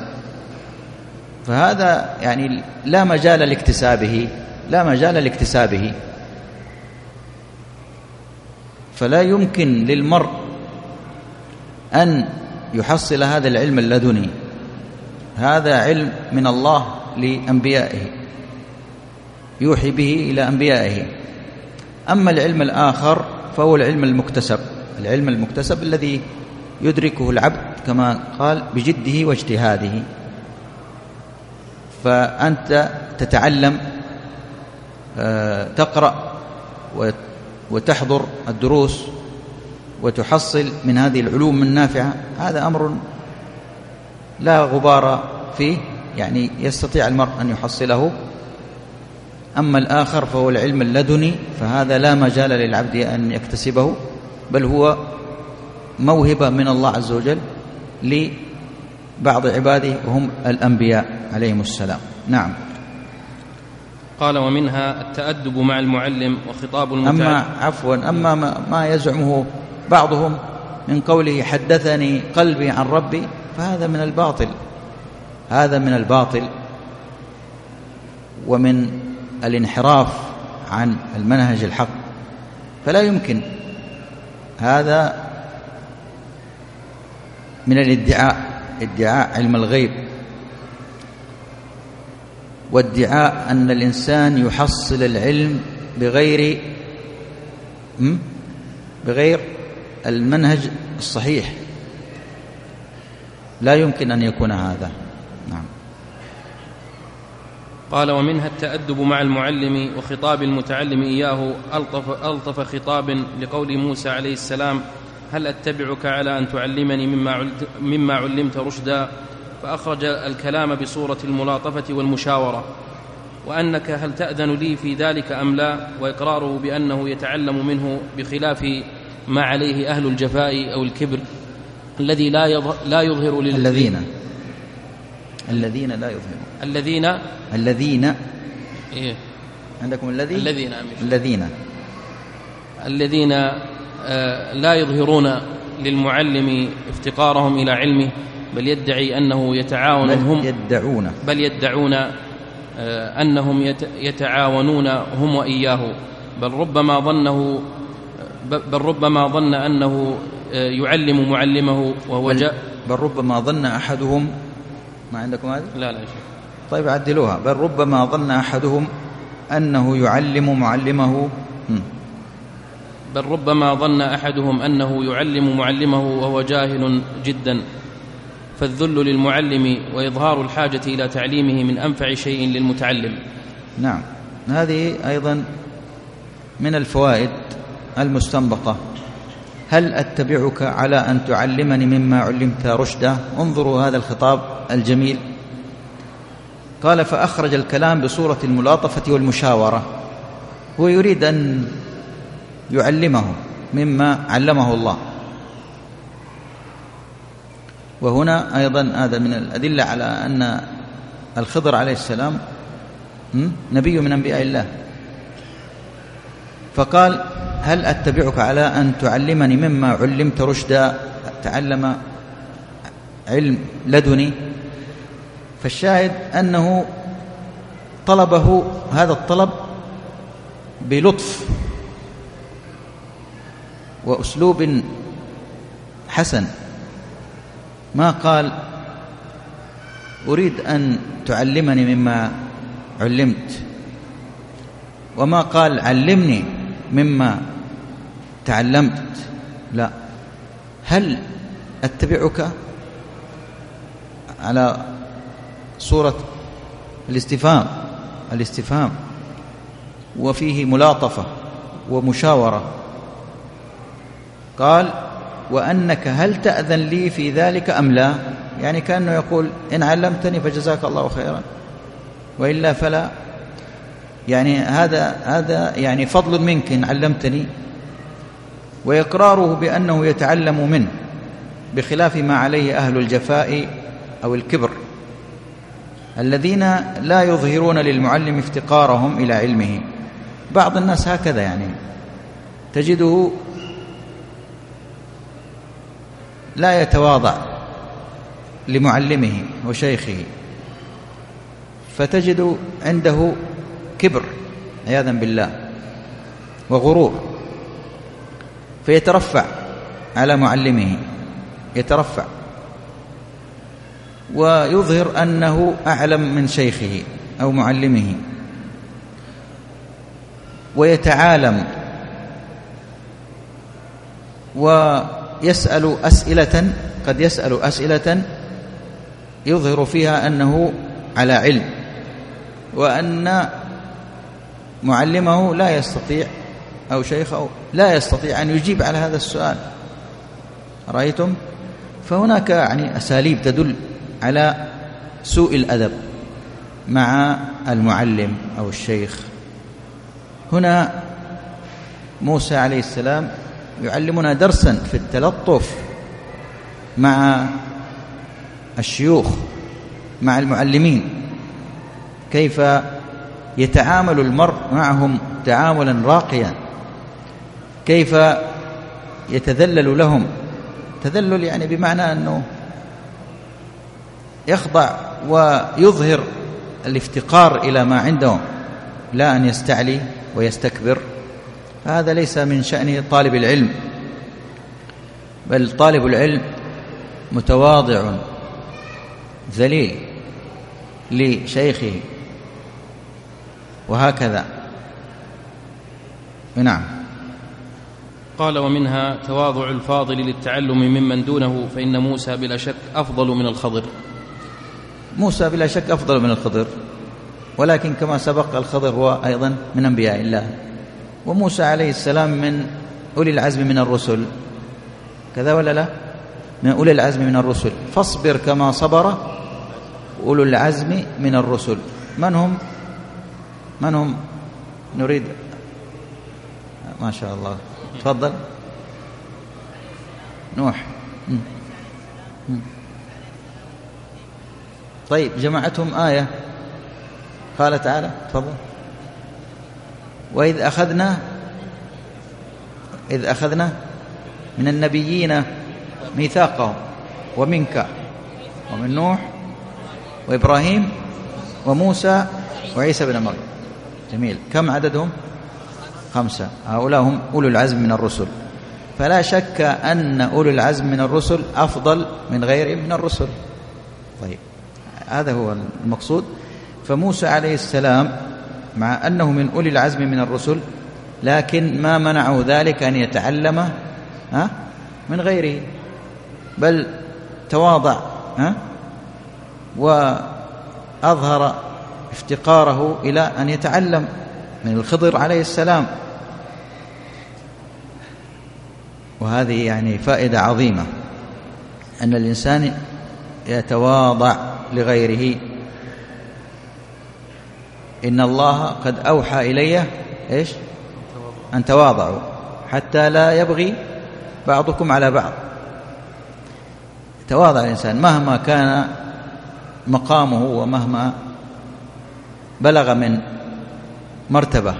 فهذا يعني لا مجال لاكتسابه، فلا يمكن للمرء أن يحصل هذا العلم اللدني. هذا علم من الله لأنبيائه، يوحي به إلى أنبيائه. أما العلم الآخر فهو العلم المكتسب الذي يدركه العبد كما قال بجده واجتهاده. فأنت تتعلم، تقرأ وتحضر الدروس وتحصل من هذه العلوم النافعة، هذا أمر لا غبار فيه، يعني يستطيع المرء أن يحصله. أما الآخر فهو العلم اللدني، فهذا لا مجال للعبد أن يكتسبه، بل هو موهبة من الله عز وجل لبعض عباده وهم الأنبياء عليهم السلام. نعم. قال: ومنها التأدب مع المعلم وخطاب المتعلم. أما ما يزعمه بعضهم من قوله حدثني قلبي عن ربي، فهذا من الباطل، ومن الانحراف عن المنهج الحق، فلا يمكن. هذا من ادعاء علم الغيب، وادعاء أن الإنسان يحصل العلم بغير المنهج الصحيح، لا يمكن أن يكون هذا. نعم. قال: ومنها التأدب مع المعلم وخطاب المتعلم إياه ألطف خطاب، لقول موسى عليه السلام: هل أتبعك على أن تعلمني مما علمت رشدا؟ فأخرج الكلام بصورة الملاطفة والمشاورة، وأنك هل تأذن لي في ذلك أم لا، وإقراره بأنه يتعلم منه بخلاف ما عليه أهل الجفاء أو الكبر الذي لا يظهر الذين إيه؟ عندكم الذين لا يظهرون للمعلم افتقارهم إلى علمه، بل يدعي أنه يتعاون بل يدعون أنهم يتعاونون هم وإياه، بل ربما ظن أنه يعلم معلمه وهو بل ربما ظن أحدهم. ما عندكم هذا؟ لا يا شيخ. طيب عدلوها: بل ربما ظن أحدهم أنه يعلم معلمه. بل ربما ظن أحدهم أنه يعلم معلمه وهو جاهل جدا، فالذل للمعلم وإظهار الحاجة إلى تعليمه من أنفع شيء للمتعلم. نعم، هذه أيضا من الفوائد المستنبطة. هل أتبعك على أن تعلمني مما علمت رشدا؟ انظروا هذا الخطاب الجميل. قال: فأخرج الكلام بصورة الملاطفة والمشاورة، هو يريد أن يعلمه مما علمه الله. وهنا أيضا هذا من الأدلة على أن الخضر عليه السلام نبي من أنبياء الله. فقال: هل أتبعك على أن تعلمني مما علمت رشدا؟ تعلم علم لدني. فالشاهد أنه طلبه هذا الطلب بلطف وأسلوب حسن، ما قال أريد أن تعلمني مما علمت، وما قال علمني مما تعلمت، لا، هل أتبعك على صورة الاستفهام وفيه ملاطفة ومشاورة. قال وأنك هل تأذن لي في ذلك أم لا، يعني كأنه يقول إن علمتني فجزاك الله خيرا، وإلا فلا، يعني هذا يعني فضل منك إن علمتني، وإقراره بأنه يتعلم منه، بخلاف ما عليه أهل الجفاء أو الكبر الذين لا يظهرون للمعلم افتقارهم إلى علمه. بعض الناس هكذا، يعني تجده لا يتواضع لمعلمه وشيخه، فتجد عنده كبر عياذا بالله وغرور، فيترفع على معلمه، يترفع ويظهر أنه أعلم من شيخه أو معلمه، ويتعالم ويسأل أسئلة، قد يسأل أسئلة يظهر فيها أنه على علم، وأن معلمه لا يستطيع أو شيخه لا يستطيع أن يجيب على هذا السؤال. رأيتم؟ فهناك يعني أساليب تدل على سوء الأدب مع المعلم أو الشيخ. هنا موسى عليه السلام يعلمنا درسا في التلطف مع الشيوخ، مع المعلمين، كيف يتعامل المرء معهم تعاملا راقيا، كيف يتذلل لهم، تذلل يعني بمعنى أنه يخضع ويظهر الافتقار إلى ما عندهم، لا أن يستعلي ويستكبر. هذا ليس من شأن طالب العلم، بل طالب العلم متواضع ذليل لشيخه، وهكذا. نعم. قال ومنها تواضع الفاضل للتعلم ممن دونه، فإن موسى بلا شك أفضل من الخضر. موسى بلا شك أفضل من الخضر، ولكن كما سبق الخضر هو أيضا من أنبياء الله، وموسى عليه السلام من أولي العزم من الرسل، كذا ولا لا؟ من أولي العزم من الرسل. فاصبر كما صبر أولو العزم من الرسل. من هم نريد؟ ما شاء الله، تفضل. نوح. طيب، جمعتهم آية قال تعالى، تفضل. وإذ أخذنا من النبيين ميثاقهم ومنك ومن نوح وإبراهيم وموسى وعيسى بن مريم. جميل. كم عددهم؟ 5. هؤلاء هم أولو العزم من الرسل. فلا شك أن أولو العزم من الرسل أفضل من غيرهم من الرسل. طيب، هذا هو المقصود. فموسى عليه السلام مع أنه من أولي العزم من الرسل، لكن ما منعه ذلك أن يتعلم من غيره، بل تواضع وأظهر افتقاره إلى أن يتعلم من الخضر عليه السلام. وهذه يعني فائدة عظيمة، أن الإنسان يتواضع لغيره. إن الله قد أوحى إلي إيش؟ أن تواضعوا حتى لا يبغي بعضكم على بعض. تواضع الإنسان مهما كان مقامه ومهما بلغ من مرتبة.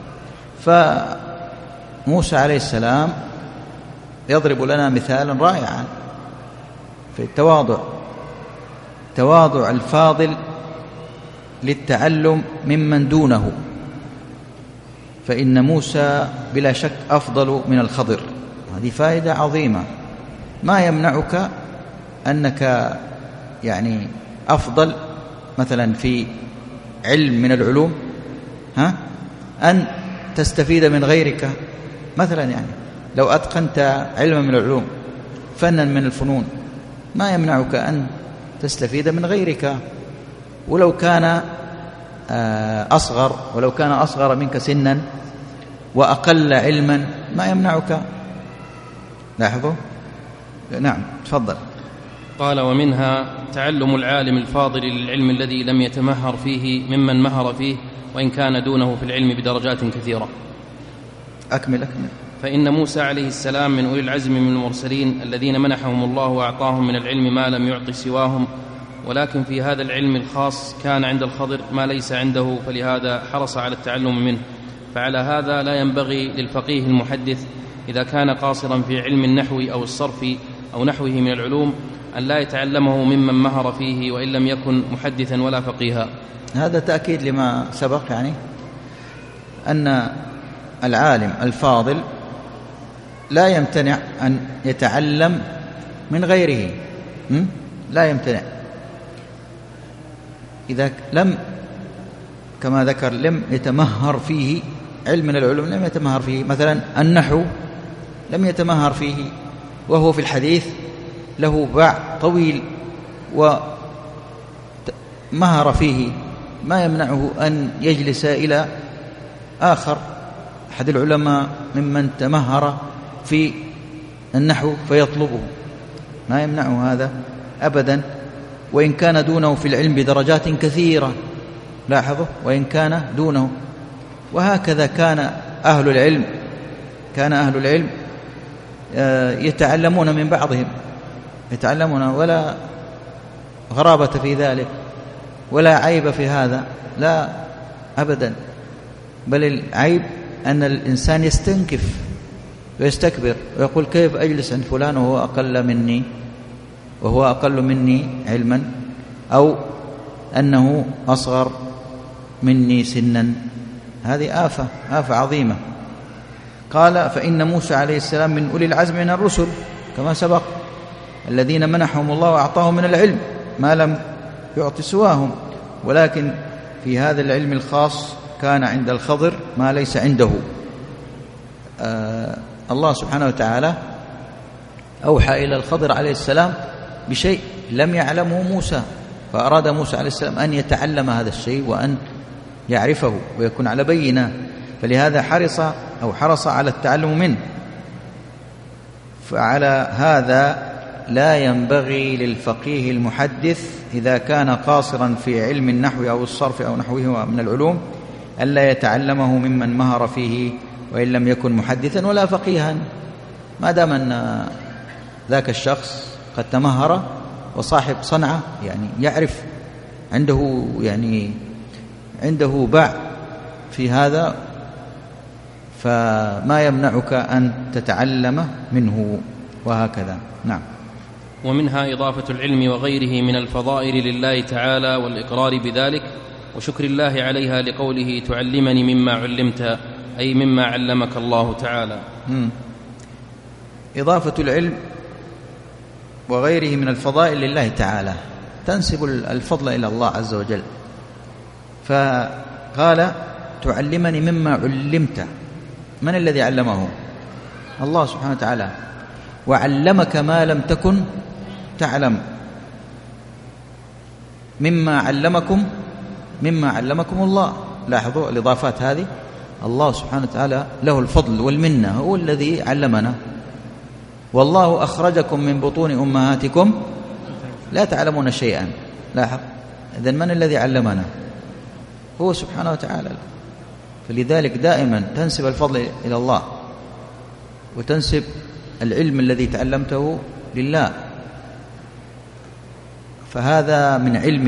فموسى عليه السلام يضرب لنا مثالا رائعا في التواضع، تواضع الفاضل للتعلم ممن دونه. فإن موسى بلا شك أفضل من الخضر، هذه فائدة عظيمة. ما يمنعك أنك يعني أفضل مثلا في علم من العلوم أن تستفيد من غيرك. مثلا يعني لو أتقنت علما من العلوم، فنا من الفنون، ما يمنعك أن تستفيد من غيرك ولو كان أصغر منك سنا وأقل علما، ما يمنعك. لاحظوا. نعم تفضل. قال: ومنها تعلم العالم الفاضل للعلم الذي لم يتمهر فيه ممن مهر فيه وإن كان دونه في العلم بدرجات كثيرة. أكمل. فإن موسى عليه السلام من أولي العزم من المرسلين الذين منحهم الله وأعطاهم من العلم ما لم يعط سواهم، ولكن في هذا العلم الخاص كان عند الخضر ما ليس عنده، فلهذا حرص على التعلم منه. فعلى هذا لا ينبغي للفقيه المحدث إذا كان قاصرا في علم النحو أو الصرف أو نحوه من العلوم أن لا يتعلمه ممن مهر فيه وإن لم يكن محدثا ولا فقيها. هذا تأكيد لما سبق، يعني أن العالم الفاضل لا يمتنع أن يتعلم من غيره، لا يمتنع إذا لم كما ذكر لم يتمهر فيه علم من العلوم، لم يتمهر فيه مثلا النحو لم يتمهر فيه وهو في الحديث له باع طويل ومهر فيه، ما يمنعه أن يجلس إلى آخر أحد العلماء ممن تمهر في النحو فيطلبه، ما يمنعه هذا أبدا، وإن كان دونه في العلم بدرجات كثيرة. لاحظوا، وإن كان دونه. وهكذا كان أهل العلم يتعلمون من بعضهم، يتعلمون، ولا غرابة في ذلك ولا عيب في هذا، لا أبدا، بل العيب أن الإنسان يستنكف ويستكبر ويقول كيف أجلس عند فلان وهو أقل مني علما، أو أنه أصغر مني سنا. هذه آفة عظيمة. قال: فإن موسى عليه السلام من أولي العزم من الرسل كما سبق الذين منحهم الله وأعطاهم من العلم ما لم يعط سواهم، ولكن في هذا العلم الخاص كان عند الخضر ما ليس عنده. الله سبحانه وتعالى أوحى إلى الخضر عليه السلام بشيء لم يعلمه موسى، فأراد موسى عليه السلام أن يتعلم هذا الشيء وأن يعرفه ويكون على بينة، فلهذا حرص على التعلم منه. فعلى هذا لا ينبغي للفقيه المحدث إذا كان قاصرا في علم النحو أو الصرف أو نحوه من العلوم ألا يتعلمه ممن مهر فيه وإن لم يكن محدثا ولا فقيها، ما دام أن ذاك الشخص قد تمهر وصاحب صنعة، يعني يعرف عنده باع في هذا، فما يمنعك أن تتعلم منه، وهكذا. نعم. ومنها إضافة العلم وغيره من الفضائل لله تعالى والإقرار بذلك وشكر الله عليها لقوله: تعلمني مما علمت، أي مما علمك الله تعالى. إضافة العلم وغيره من الفضائل لله تعالى تنسب الفضل إلى الله عز وجل، فقال: تعلمني مما علمت. من الذي علمه؟ الله سبحانه وتعالى. وعلمك ما لم تكن تعلم. مما علمكم الله. لاحظوا الإضافات هذه، الله سبحانه وتعالى له الفضل والمنة، هو الذي علمنا. والله أخرجكم من بطون أمهاتكم لا تعلمون شيئا. لاحظ، إذن من الذي علمنا؟ هو سبحانه وتعالى. فلذلك دائما تنسب الفضل إلى الله وتنسب العلم الذي تعلمته لله، فهذا من علم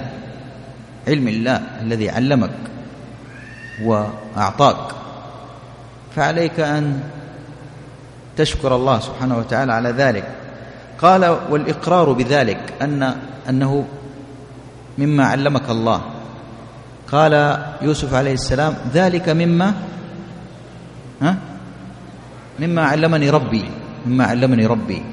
الله الذي علمك وأعطاك، فعليك أن تشكر الله سبحانه وتعالى على ذلك. قال: والإقرار بذلك أنه مما علمك الله. قال يوسف عليه السلام: ذلك مما علمني ربي، مما علمني ربي.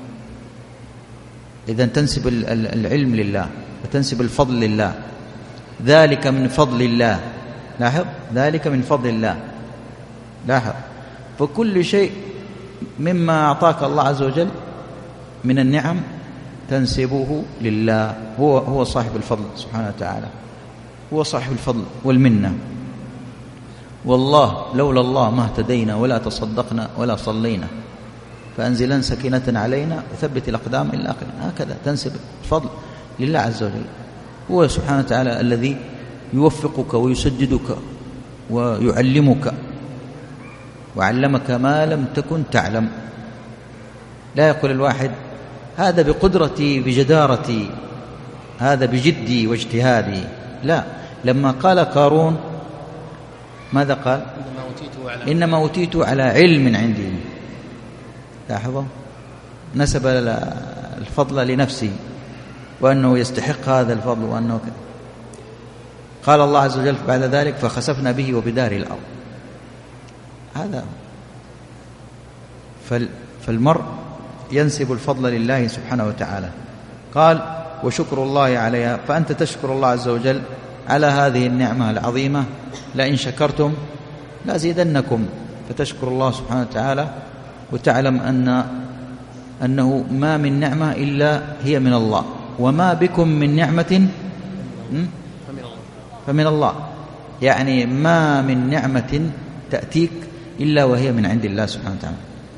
إذن تنسب العلم لله وتنسب الفضل لله. ذلك من فضل الله، لاحظ، ذلك من فضل الله، لاحظ. فكل شيء مما أعطاك الله عز وجل من النعم تنسبه لله. هو صاحب الفضل سبحانه وتعالى، هو صاحب الفضل والمنة. والله لولا الله ما اهتدينا ولا تصدقنا ولا صلينا، فأنزلن سكينة علينا وثبت الأقدام إلى آخره. هكذا تنسب الفضل لله عز وجل. هو سبحانه وتعالى الذي يوفقك ويسددك ويعلمك، وعلمك ما لم تكن تعلم. لا يقول الواحد هذا بقدرتي بجدارتي، هذا بجدي واجتهادي. لا، لما قال قارون ماذا قال؟ إنما أوتيت على علم عندي. لاحظوا، نسب الفضل لنفسه وأنه يستحق هذا الفضل وأنه قال الله عز وجل بعد ذلك فخسفنا به وبداره الأرض. هذا فالمرء ينسب الفضل لله سبحانه وتعالى. قال وشكر الله عليها، فأنت تشكر الله عز وجل على هذه النعمة العظيمة. لئن شكرتم لأزيدنكم، فتشكر الله سبحانه وتعالى وتعلم أنه ما من نعمة إلا هي من الله، وما بكم من نعمة فمن الله. يعني ما من نعمة تأتيك إلا وهي من عند الله سبحانه وتعالى.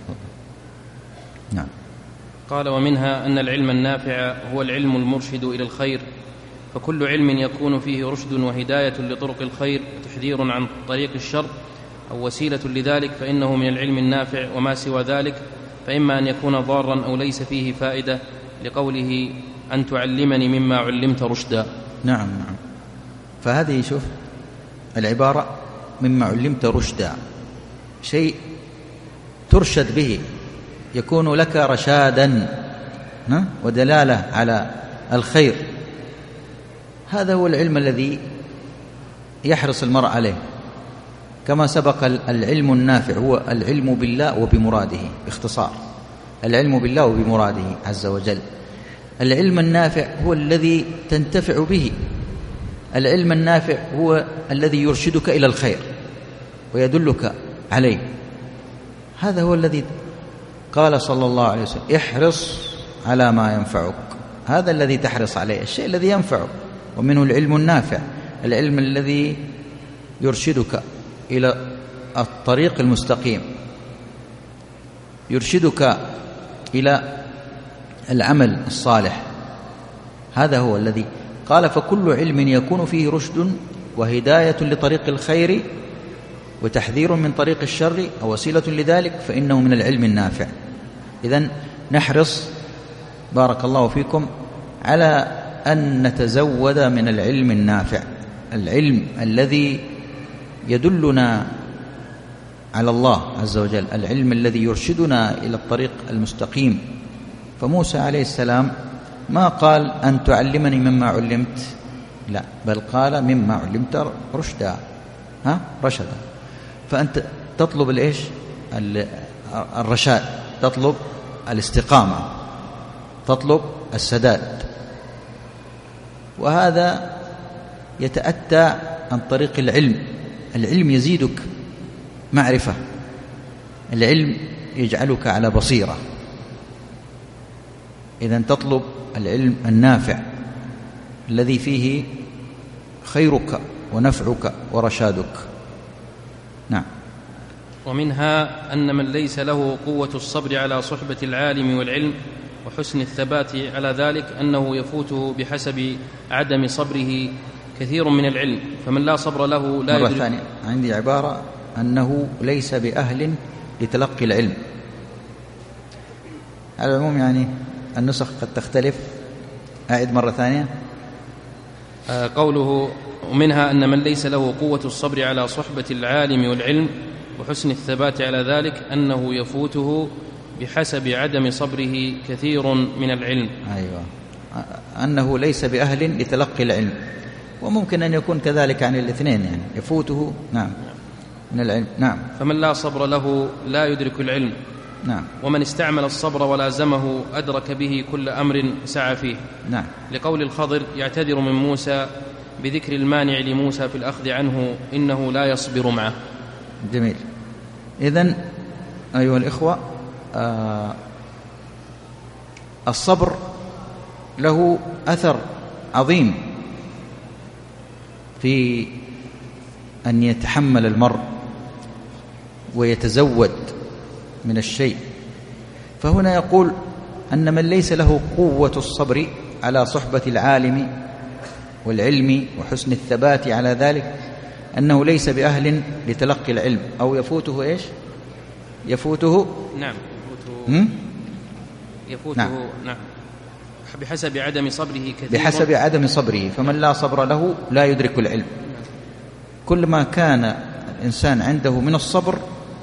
نعم. قال ومنها أن العلم النافع هو العلم المرشد إلى الخير، فكل علم يكون فيه رشد وهداية لطرق الخير وتحذير عن طريق الشر أو وسيلة لذلك فإنه من العلم النافع، وما سوى ذلك فإما أن يكون ضارا أو ليس فيه فائدة، لقوله أن تعلمني مما علمت رشدا. نعم نعم. فهذه شوف العبارة مما علمت رشدا، شيء ترشد به، يكون لك رشادا ودلالة على الخير. هذا هو العلم الذي يحرص المرء عليه. كما سبق العلم النافع هو العلم بالله وبمراده، باختصار العلم بالله وبمراده عز وجل. العلم النافع هو الذي تنتفع به، العلم النافع هو الذي يرشدك إلى الخير ويدلك عليه. هذا هو الذي قال صلى الله عليه وسلم احرص على ما ينفعك. هذا الذي تحرص عليه، الشيء الذي ينفعك. ومنه العلم النافع، العلم الذي يرشدك إلى الطريق المستقيم، يرشدك إلى العمل الصالح. هذا هو الذي قال فكل علم يكون فيه رشد وهداية لطريق الخير وتحذير من طريق الشر أو وسيلة لذلك فإنه من العلم النافع. إذن نحرص بارك الله فيكم على أن نتزود من العلم النافع، العلم الذي يدلنا على الله عز وجل، العلم الذي يرشدنا إلى الطريق المستقيم. فموسى عليه السلام ما قال أن تعلمني مما علمت، لا، بل قال مما علمت رشدا، رشدا. فأنت تطلب الإيش؟ الرشاد، تطلب الاستقامة، تطلب السداد. وهذا يتأتى عن طريق العلم. العلم يزيدك معرفة، العلم يجعلك على بصيرة. إذن تطلب العلم النافع الذي فيه خيرك ونفعك ورشادك. نعم. ومنها أن من ليس له قوة الصبر على صحبة العالم والعلم وحسن الثبات على ذلك أنه يفوته بحسب عدم صبره كثير من العلم، فمن لا صبر له لا مرة ثانية عندي عبارة أنه ليس بأهل لتلقي العلم. على العموم يعني النسخ قد تختلف. أعد مرة ثانية. قوله ومنها أن من ليس له قوة الصبر على صحبة العالم والعلم وحسن الثبات على ذلك أنه يفوته بحسب عدم صبره كثير من العلم. أيوة، أنه ليس بأهل لتلقي العلم، وممكن أن يكون كذلك عن الاثنين، يعني يفوته. نعم من العلم. نعم. فمن لا صبر له لا يدرك العلم. نعم. ومن استعمل الصبر ولازمه أدرك به كل أمر سعى فيه. نعم. لقول الخضر يعتذر من موسى بذكر المانع لموسى في الأخذ عنه إنه لا يصبر معه. جميل. إذن أيها الإخوة، الصبر له أثر عظيم في أن يتحمل المرء ويتزود من الشيء. فهنا يقول أن من ليس له قوة الصبر على صحبة العالم والعلم وحسن الثبات على ذلك أنه ليس بأهل لتلقي العلم، أو يفوته إيش؟ يفوته. نعم. يفوته. نعم. نعم. بحسب عدم صبره كثير. بحسب عدم صبره. فمن لا صبر له لا يدرك العلم. كل ما كان الإنسان عنده من الصبر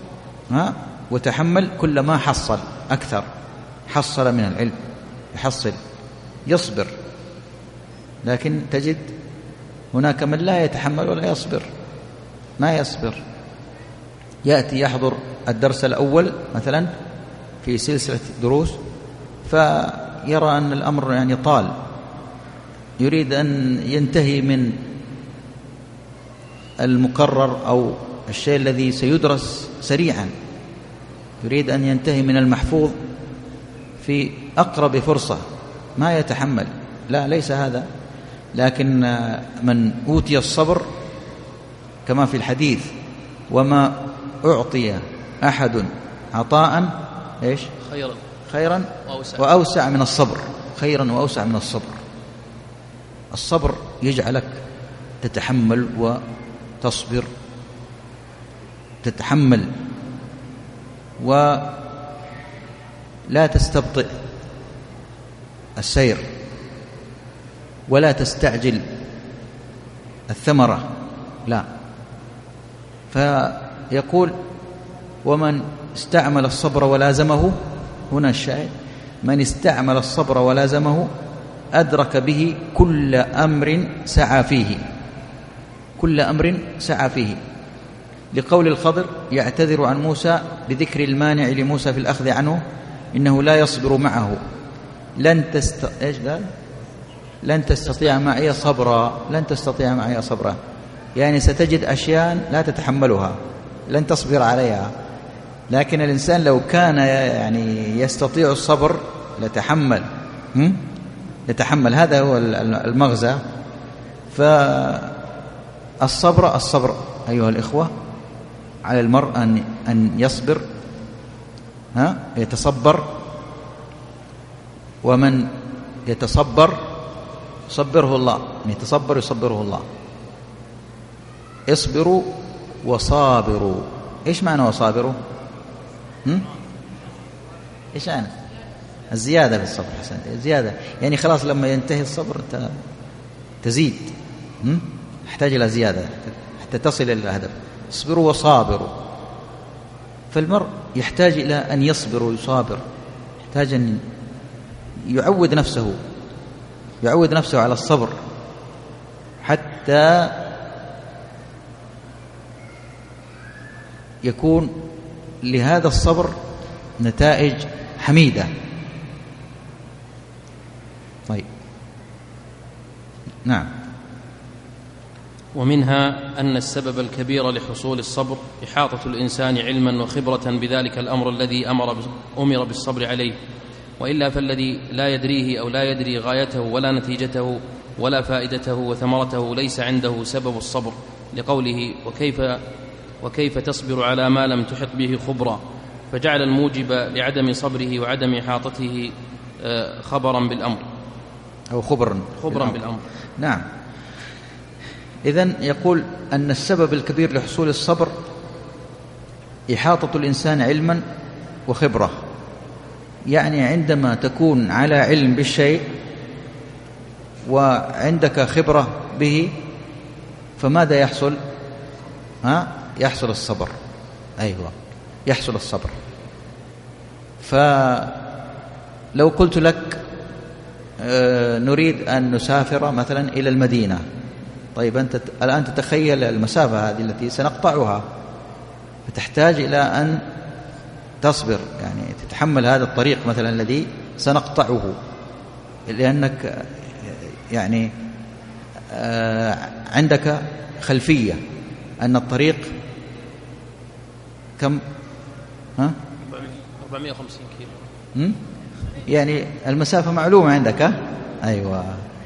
وتحمل كل ما حصل أكثر، حصل من العلم، يحصل، يصبر. لكن تجد هناك من لا يتحمل ولا يصبر، ما يصبر، يأتي يحضر الدرس الأول مثلا في سلسلة دروس فيرى أن الأمر يعني طال، يريد أن ينتهي من المقرر أو الشيء الذي سيدرس سريعا، يريد أن ينتهي من المحفوظ في أقرب فرصة، ما يتحمل. لا، ليس هذا. لكن من أوتي الصبر كما في الحديث: وما أعطي أحد عطاء إيش؟ خيرا وأوسع من الصبر. خيرا وأوسع من الصبر. الصبر يجعلك تتحمل وتصبر، تتحمل ولا تستبطئ السير ولا تستعجل الثمرة، لا. فيقول: ومن استعمل الصبر ولازمه، هنا الشاهد: من استعمل الصبر ولازمه أدرك به كل أمر سعى فيه. كل أمر سعى فيه. لقول الخضر يعتذر عن موسى بذكر المانع لموسى في الأخذ عنه إنه لا يصبر معه. لن تستطيع معي صبرا. لن تستطيع معي صبرا، يعني ستجد أشياء لا تتحملها، لن تصبر عليها. لكن الإنسان لو كان يعني يستطيع الصبر لتحمل. يتحمل. هذا هو المغزى. فالصبر أيها الإخوة على المرء أن يصبر، يتصبر. ومن يتصبر صبره الله، من يتصبر يصبره الله. اصبروا وصابروا. إيش معنى وصابروا؟ إيش معنى؟ الزيادة في الصبر. حسن، الزيادة يعني خلاص لما ينتهي الصبر تزيد، تحتاج إلى زيادة حتى تصل إلى الهدف. اصبروا وصابروا. فالمرء يحتاج إلى أن يصبر ويصابر، يحتاج أن يعود نفسه على الصبر حتى يكون لهذا الصبر نتائج حميدة. طيب. نعم. ومنها أن السبب الكبير لحصول الصبر إحاطة الإنسان علما وخبرة بذلك الأمر الذي أمر بالصبر عليه، وإلا فالذي لا يدريه أو لا يدري غايته ولا نتيجته ولا فائدته وثمرته ليس عنده سبب الصبر، لقوله: وكيف تصبر على ما لم تحط به خبرا، فجعل الموجب لعدم صبره وعدم إحاطته خبرا بالأمر أو خبرا بالأمر. نعم. إذن يقول أن السبب الكبير لحصول الصبر إحاطة الإنسان علما وخبرة. يعني عندما تكون على علم بالشيء وعندك خبرة به فماذا يحصل؟ يحصل الصبر. أيوة، يحصل الصبر. فلو قلت لك نريد أن نسافر مثلا إلى المدينة، طيب أنت الآن تتخيل المسافة هذه التي سنقطعها، فتحتاج إلى أن تصبر، يعني تتحمل هذا الطريق مثلا الذي سنقطعه، لأنك يعني عندك خلفية أن الطريق كم 450 كيلو، يعني المسافة معلومة عندك. أيوة.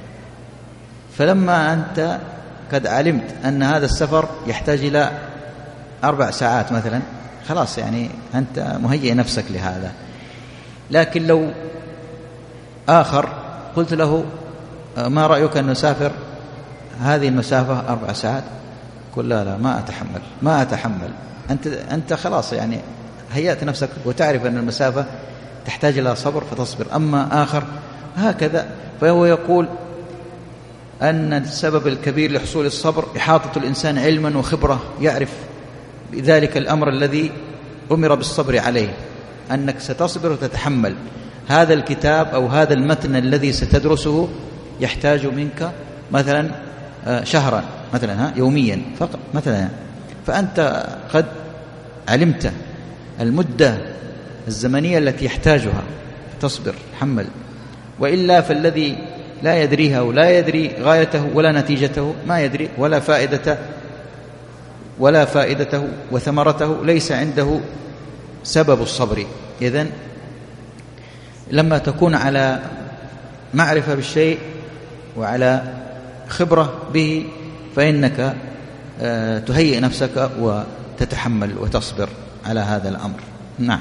فلما أنت قد علمت أن هذا السفر يحتاج إلى 4 ساعات مثلا، خلاص يعني أنت مهيئ نفسك لهذا. لكن لو آخر قلت له ما رأيك أن نسافر هذه المسافة 4 ساعات، قل لا ما أتحمل. أنت خلاص يعني هيأت نفسك وتعرف أن المسافة تحتاج إلى صبر فتصبر. أما آخر هكذا، فهو يقول أن السبب الكبير لحصول الصبر إحاطة الإنسان علما وخبرة، يعرف بذلك الأمر الذي أمر بالصبر عليه، أنك ستصبر وتتحمل. هذا الكتاب أو هذا المتن الذي ستدرسه يحتاج منك مثلا شهرا مثلا يوميا فقط مثلا، فأنت قد علمت المدة الزمنية التي يحتاجها، تصبر تحمل. وإلا فالذي لا يدريها ولا يدري غايته ولا نتيجته، ما يدري ولا فائدته وثمرته، ليس عنده سبب الصبر. إذن لما تكون على معرفة بالشيء وعلى خبرة به فإنك تهيئ نفسك وتتحمل وتصبر على هذا الأمر. نعم.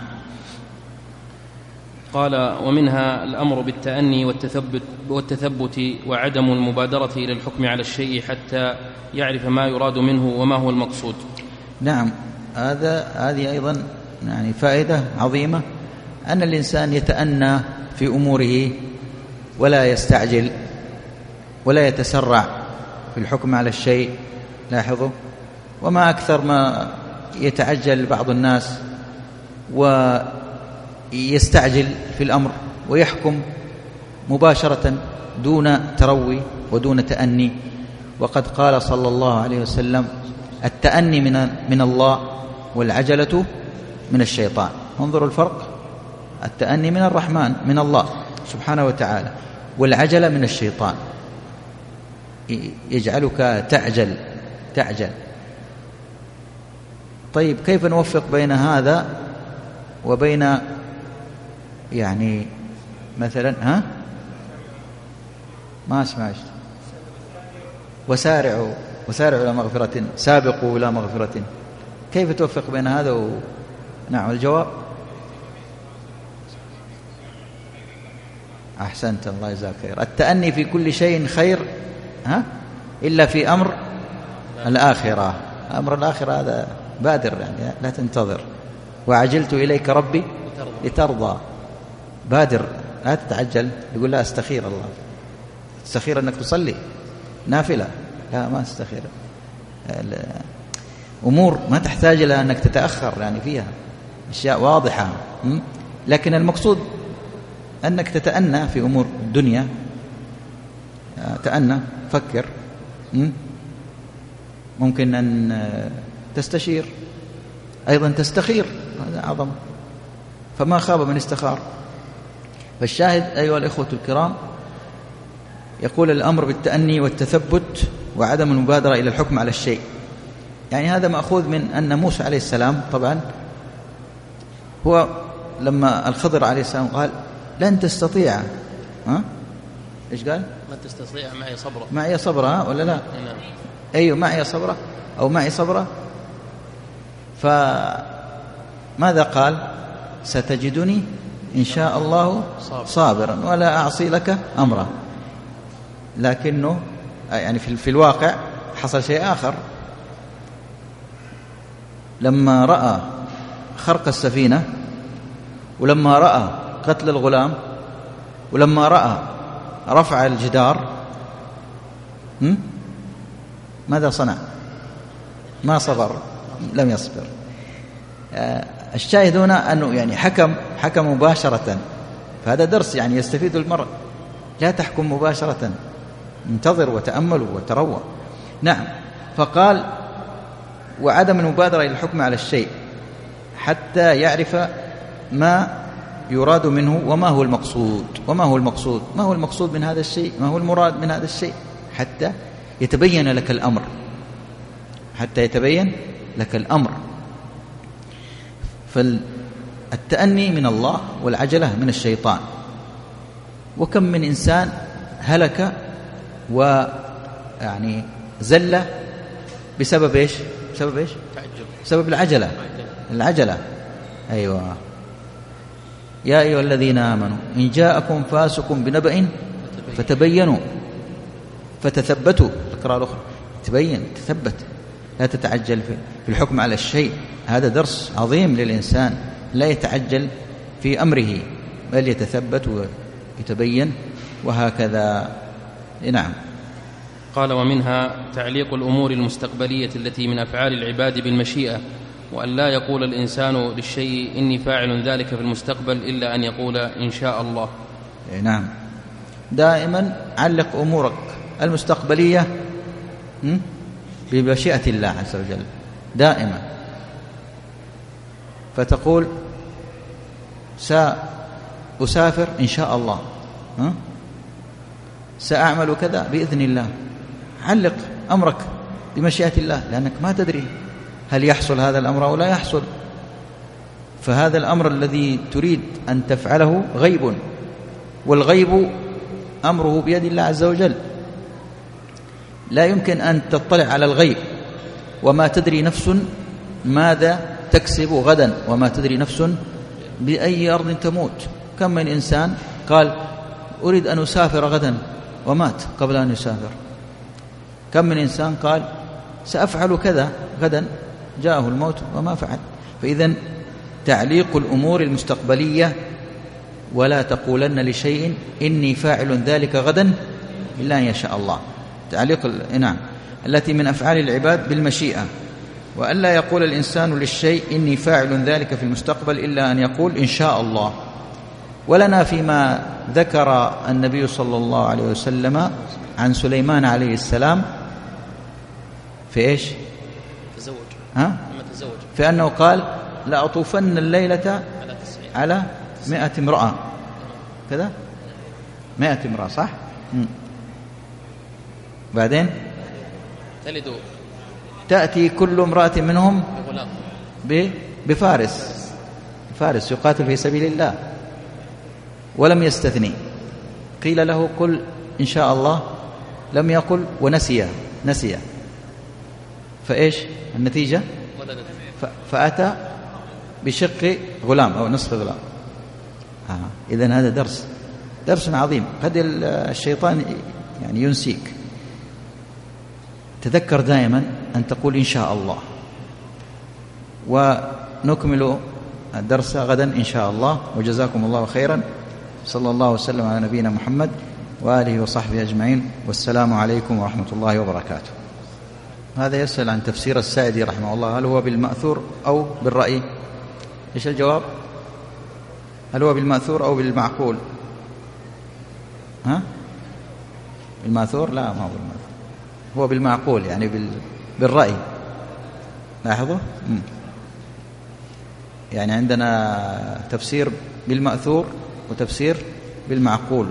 قال: ومنها الأمر بالتأني والتثبت وعدم المبادرة إلى الحكم على الشيء حتى يعرف ما يراد منه وما هو المقصود. نعم، هذه أيضا يعني فائدة عظيمة، أن الإنسان يتأنى في أموره ولا يستعجل ولا يتسرع في الحكم على الشيء. لاحظوا، وما أكثر ما يتعجل بعض الناس ويستعجل في الأمر ويحكم مباشرة دون تروي ودون تأني. وقد قال صلى الله عليه وسلم: التأني من الله والعجلة من الشيطان. انظروا الفرق، التأني من الرحمن من الله سبحانه وتعالى، والعجلة من الشيطان يجعلك تعجل. طيب كيف نوفق بين هذا وبين يعني مثلا ما أسمعش وسارعوا إلى مغفرة، سابقوا إلى مغفرة، كيف توفق بين هذا نعم. الجواب: أحسنت، الله يجزاك خير. التأني في كل شيء خير إلا في أمر الآخرة. أمر الآخرة هذا بادر، يعني لا تنتظر. وعجلت إليك ربي لترضى، بادر لا تتعجل. يقول لا أستخير الله، تستخير أنك تصلي نافلة، لا ما تستخير. أمور ما تحتاج إلى أنك تتأخر يعني فيها، أشياء واضحة. لكن المقصود أنك تتأنى في أمور الدنيا، تأنى، فكر. ممكن أن تستشير أيضا، تستخير، هذا أعظم، فما خاب من استخار. فالشاهد أيها الإخوة الكرام، يقول الأمر بالتأني والتثبت وعدم المبادرة إلى الحكم على الشيء. يعني هذا مأخوذ من أن موسى عليه السلام طبعا هو لما الخضر عليه السلام قال لن تستطيع، إيش قال؟ لن تستطيع معي صبرا. معي صبرا ولا لا؟ نعم. أيوة، معي صبرا أو معي صبرا. فماذا قال؟ ستجدني إن شاء الله صابرا ولا أعصي لك أمرا. لكنه يعني في الواقع حصل شيء آخر. لما رأى خرق السفينة، ولما رأى قتل الغلام، ولما رأى رفع الجدار، ماذا صنع؟ ما صبر، لم يصبر. الشاهد هنا أنه يعني حكم مباشرة. فهذا درس يعني يستفيد المرء، لا تحكم مباشرة، انتظر وتأمل وتروى. نعم. فقال: وعدم المبادرة إلى الحكم على الشيء حتى يعرف ما يراد منه وما هو المقصود. ما هو المقصود من هذا الشيء، ما هو المراد من هذا الشيء، حتى يتبين لك الأمر. فالتأني من الله والعجلة من الشيطان. وكم من إنسان هلك ويعني زل بسبب إيش؟ بسبب العجلة. أيوة. يا أيها الذين آمنوا إن جاءكم فاسق بنبأ فتبينوا فتثبتوا. القراءة الأخرى تثبت، لا تتعجل في الحكم على الشيء. هذا درس عظيم للإنسان، لا يتعجل في أمره بل يتثبت ويتبين، وهكذا. نعم. قال: ومنها تعليق الأمور المستقبلية التي من أفعال العباد بالمشيئة، وأن لا يقول الإنسان للشيء إني فاعل ذلك في المستقبل إلا أن يقول إن شاء الله. نعم. دائما علق أمورك المستقبلية بمشيئة الله عز وجل دائما، فتقول سأسافر إن شاء الله، سأعمل كذا بإذن الله. علق أمرك بمشيئة الله، لأنك ما تدري هل يحصل هذا الأمر أو لا يحصل. فهذا الأمر الذي تريد أن تفعله غيب، والغيب أمره بيد الله عز وجل. لا يمكن أن تطلع على الغيب، وما تدري نفس ماذا تكسب غدا، وما تدري نفس بأي أرض تموت. كم من إنسان قال أريد أن أسافر غدا ومات قبل أن يسافر. كم من إنسان قال سأفعل كذا غدا، جاءه الموت وما فعل. فإذن تعليق الأمور المستقبلية، ولا تقولن لشيء إني فاعل ذلك غدا إلا أن يشاء الله. تعليق التي من أفعال العباد بالمشيئة، وألا يقول الإنسان للشيء إني فاعل ذلك في المستقبل إلا أن يقول إن شاء الله. ولنا فيما ذكر النبي صلى الله عليه وسلم عن سليمان عليه السلام في إيش؟ تزوج. في أنه قال لأطوفن الليلة على 100 امرأة كذا، 100 امرأة صح؟ بعدين تأتي كل امرأة منهم بفارس يقاتل في سبيل الله، ولم يستثني. قيل له قل إن شاء الله، لم يقل ونسي. فإيش النتيجة؟ فأتى بشق غلام أو نصف غلام. إذن هذا درس عظيم. قد الشيطان يعني ينسيك. تذكر دائما أن تقول إن شاء الله. ونكمل الدرس غدا إن شاء الله، وجزاكم الله خيرا. صلى الله وسلم على نبينا محمد وآله وصحبه أجمعين، والسلام عليكم ورحمة الله وبركاته. هذا يسأل عن تفسير السعدي رحمه الله، هل هو بالمأثور أو بالرأي؟ إيش الجواب؟ هل هو بالمأثور أو بالمعقول؟ بالمأثور؟ لا، ما هو بالمأثور، هو بالمعقول، يعني بالرأي. لاحظوا، يعني عندنا تفسير بالمأثور وتفسير بالمعقول.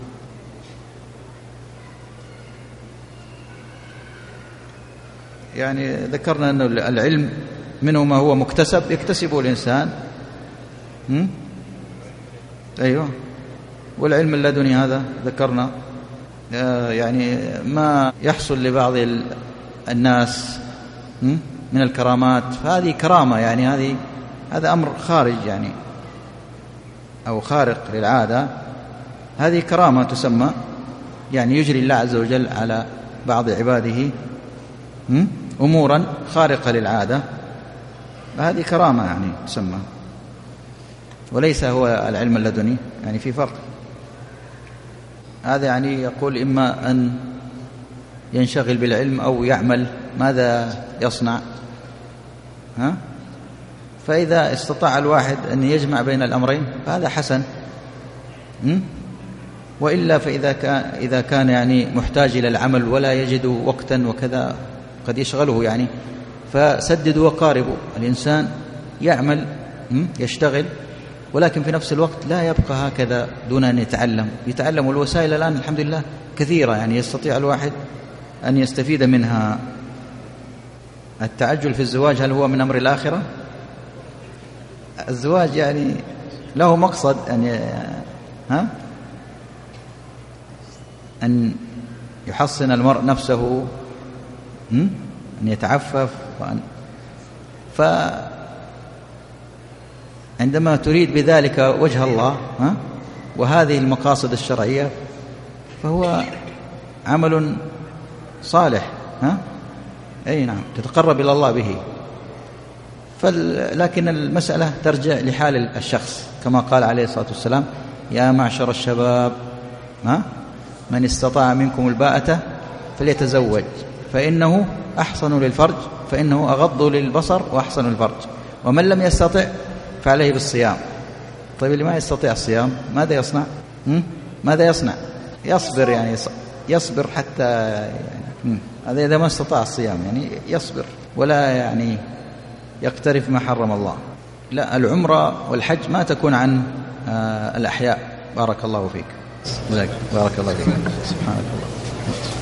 يعني ذكرنا أن العلم منه ما هو مكتسب يكتسبه الإنسان، أيوه، والعلم اللدني هذا ذكرنا يعني ما يحصل لبعض الناس من الكرامات، فهذه كرامة، يعني هذا أمر خارج يعني أو خارق للعادة. هذه كرامة تسمى، يعني يجري الله عز وجل على بعض عباده أمورا خارقة للعادة، فهذه كرامة يعني تسمى، وليس هو العلم اللدني، يعني في فرق. هذا يعني يقول إما أن ينشغل بالعلم أو يعمل، ماذا يصنع؟ فإذا استطاع الواحد أن يجمع بين الأمرين فهذا حسن، وإلا فإذا كان يعني محتاج إلى العمل ولا يجد وقتا وكذا قد يشغله يعني، فسددوا وقاربوا. الإنسان يعمل يشتغل، ولكن في نفس الوقت لا يبقى هكذا دون أن يتعلم. والوسائل الآن الحمد لله كثيرة، يعني يستطيع الواحد أن يستفيد منها. التعجل في الزواج هل هو من أمر الآخرة؟ الزواج يعني له مقصد أن يحصن المرء نفسه، أن يتعفف، فعندما تريد بذلك وجه الله وهذه المقاصد الشرعية فهو عمل صالح، أي نعم، تتقرب إلى الله به. لكن المسألة ترجع لحال الشخص، كما قال عليه الصلاة والسلام: يا معشر الشباب من استطاع منكم الباءة فليتزوج فإنه أحصن للفرج، فإنه أغض للبصر وأحصن الفرج، ومن لم يستطع فعليه بالصيام. طيب اللي ما يستطيع الصيام ماذا يصنع؟ ماذا يصنع؟ يصبر، يعني يصبر حتى هذا إذا ما استطاع الصيام، يعني يصبر ولا يعني يقترف ما حرم الله. لا، العمرة والحج ما تكون عن الأحياء. بارك الله فيك. بارك الله فيك. سبحانك الله.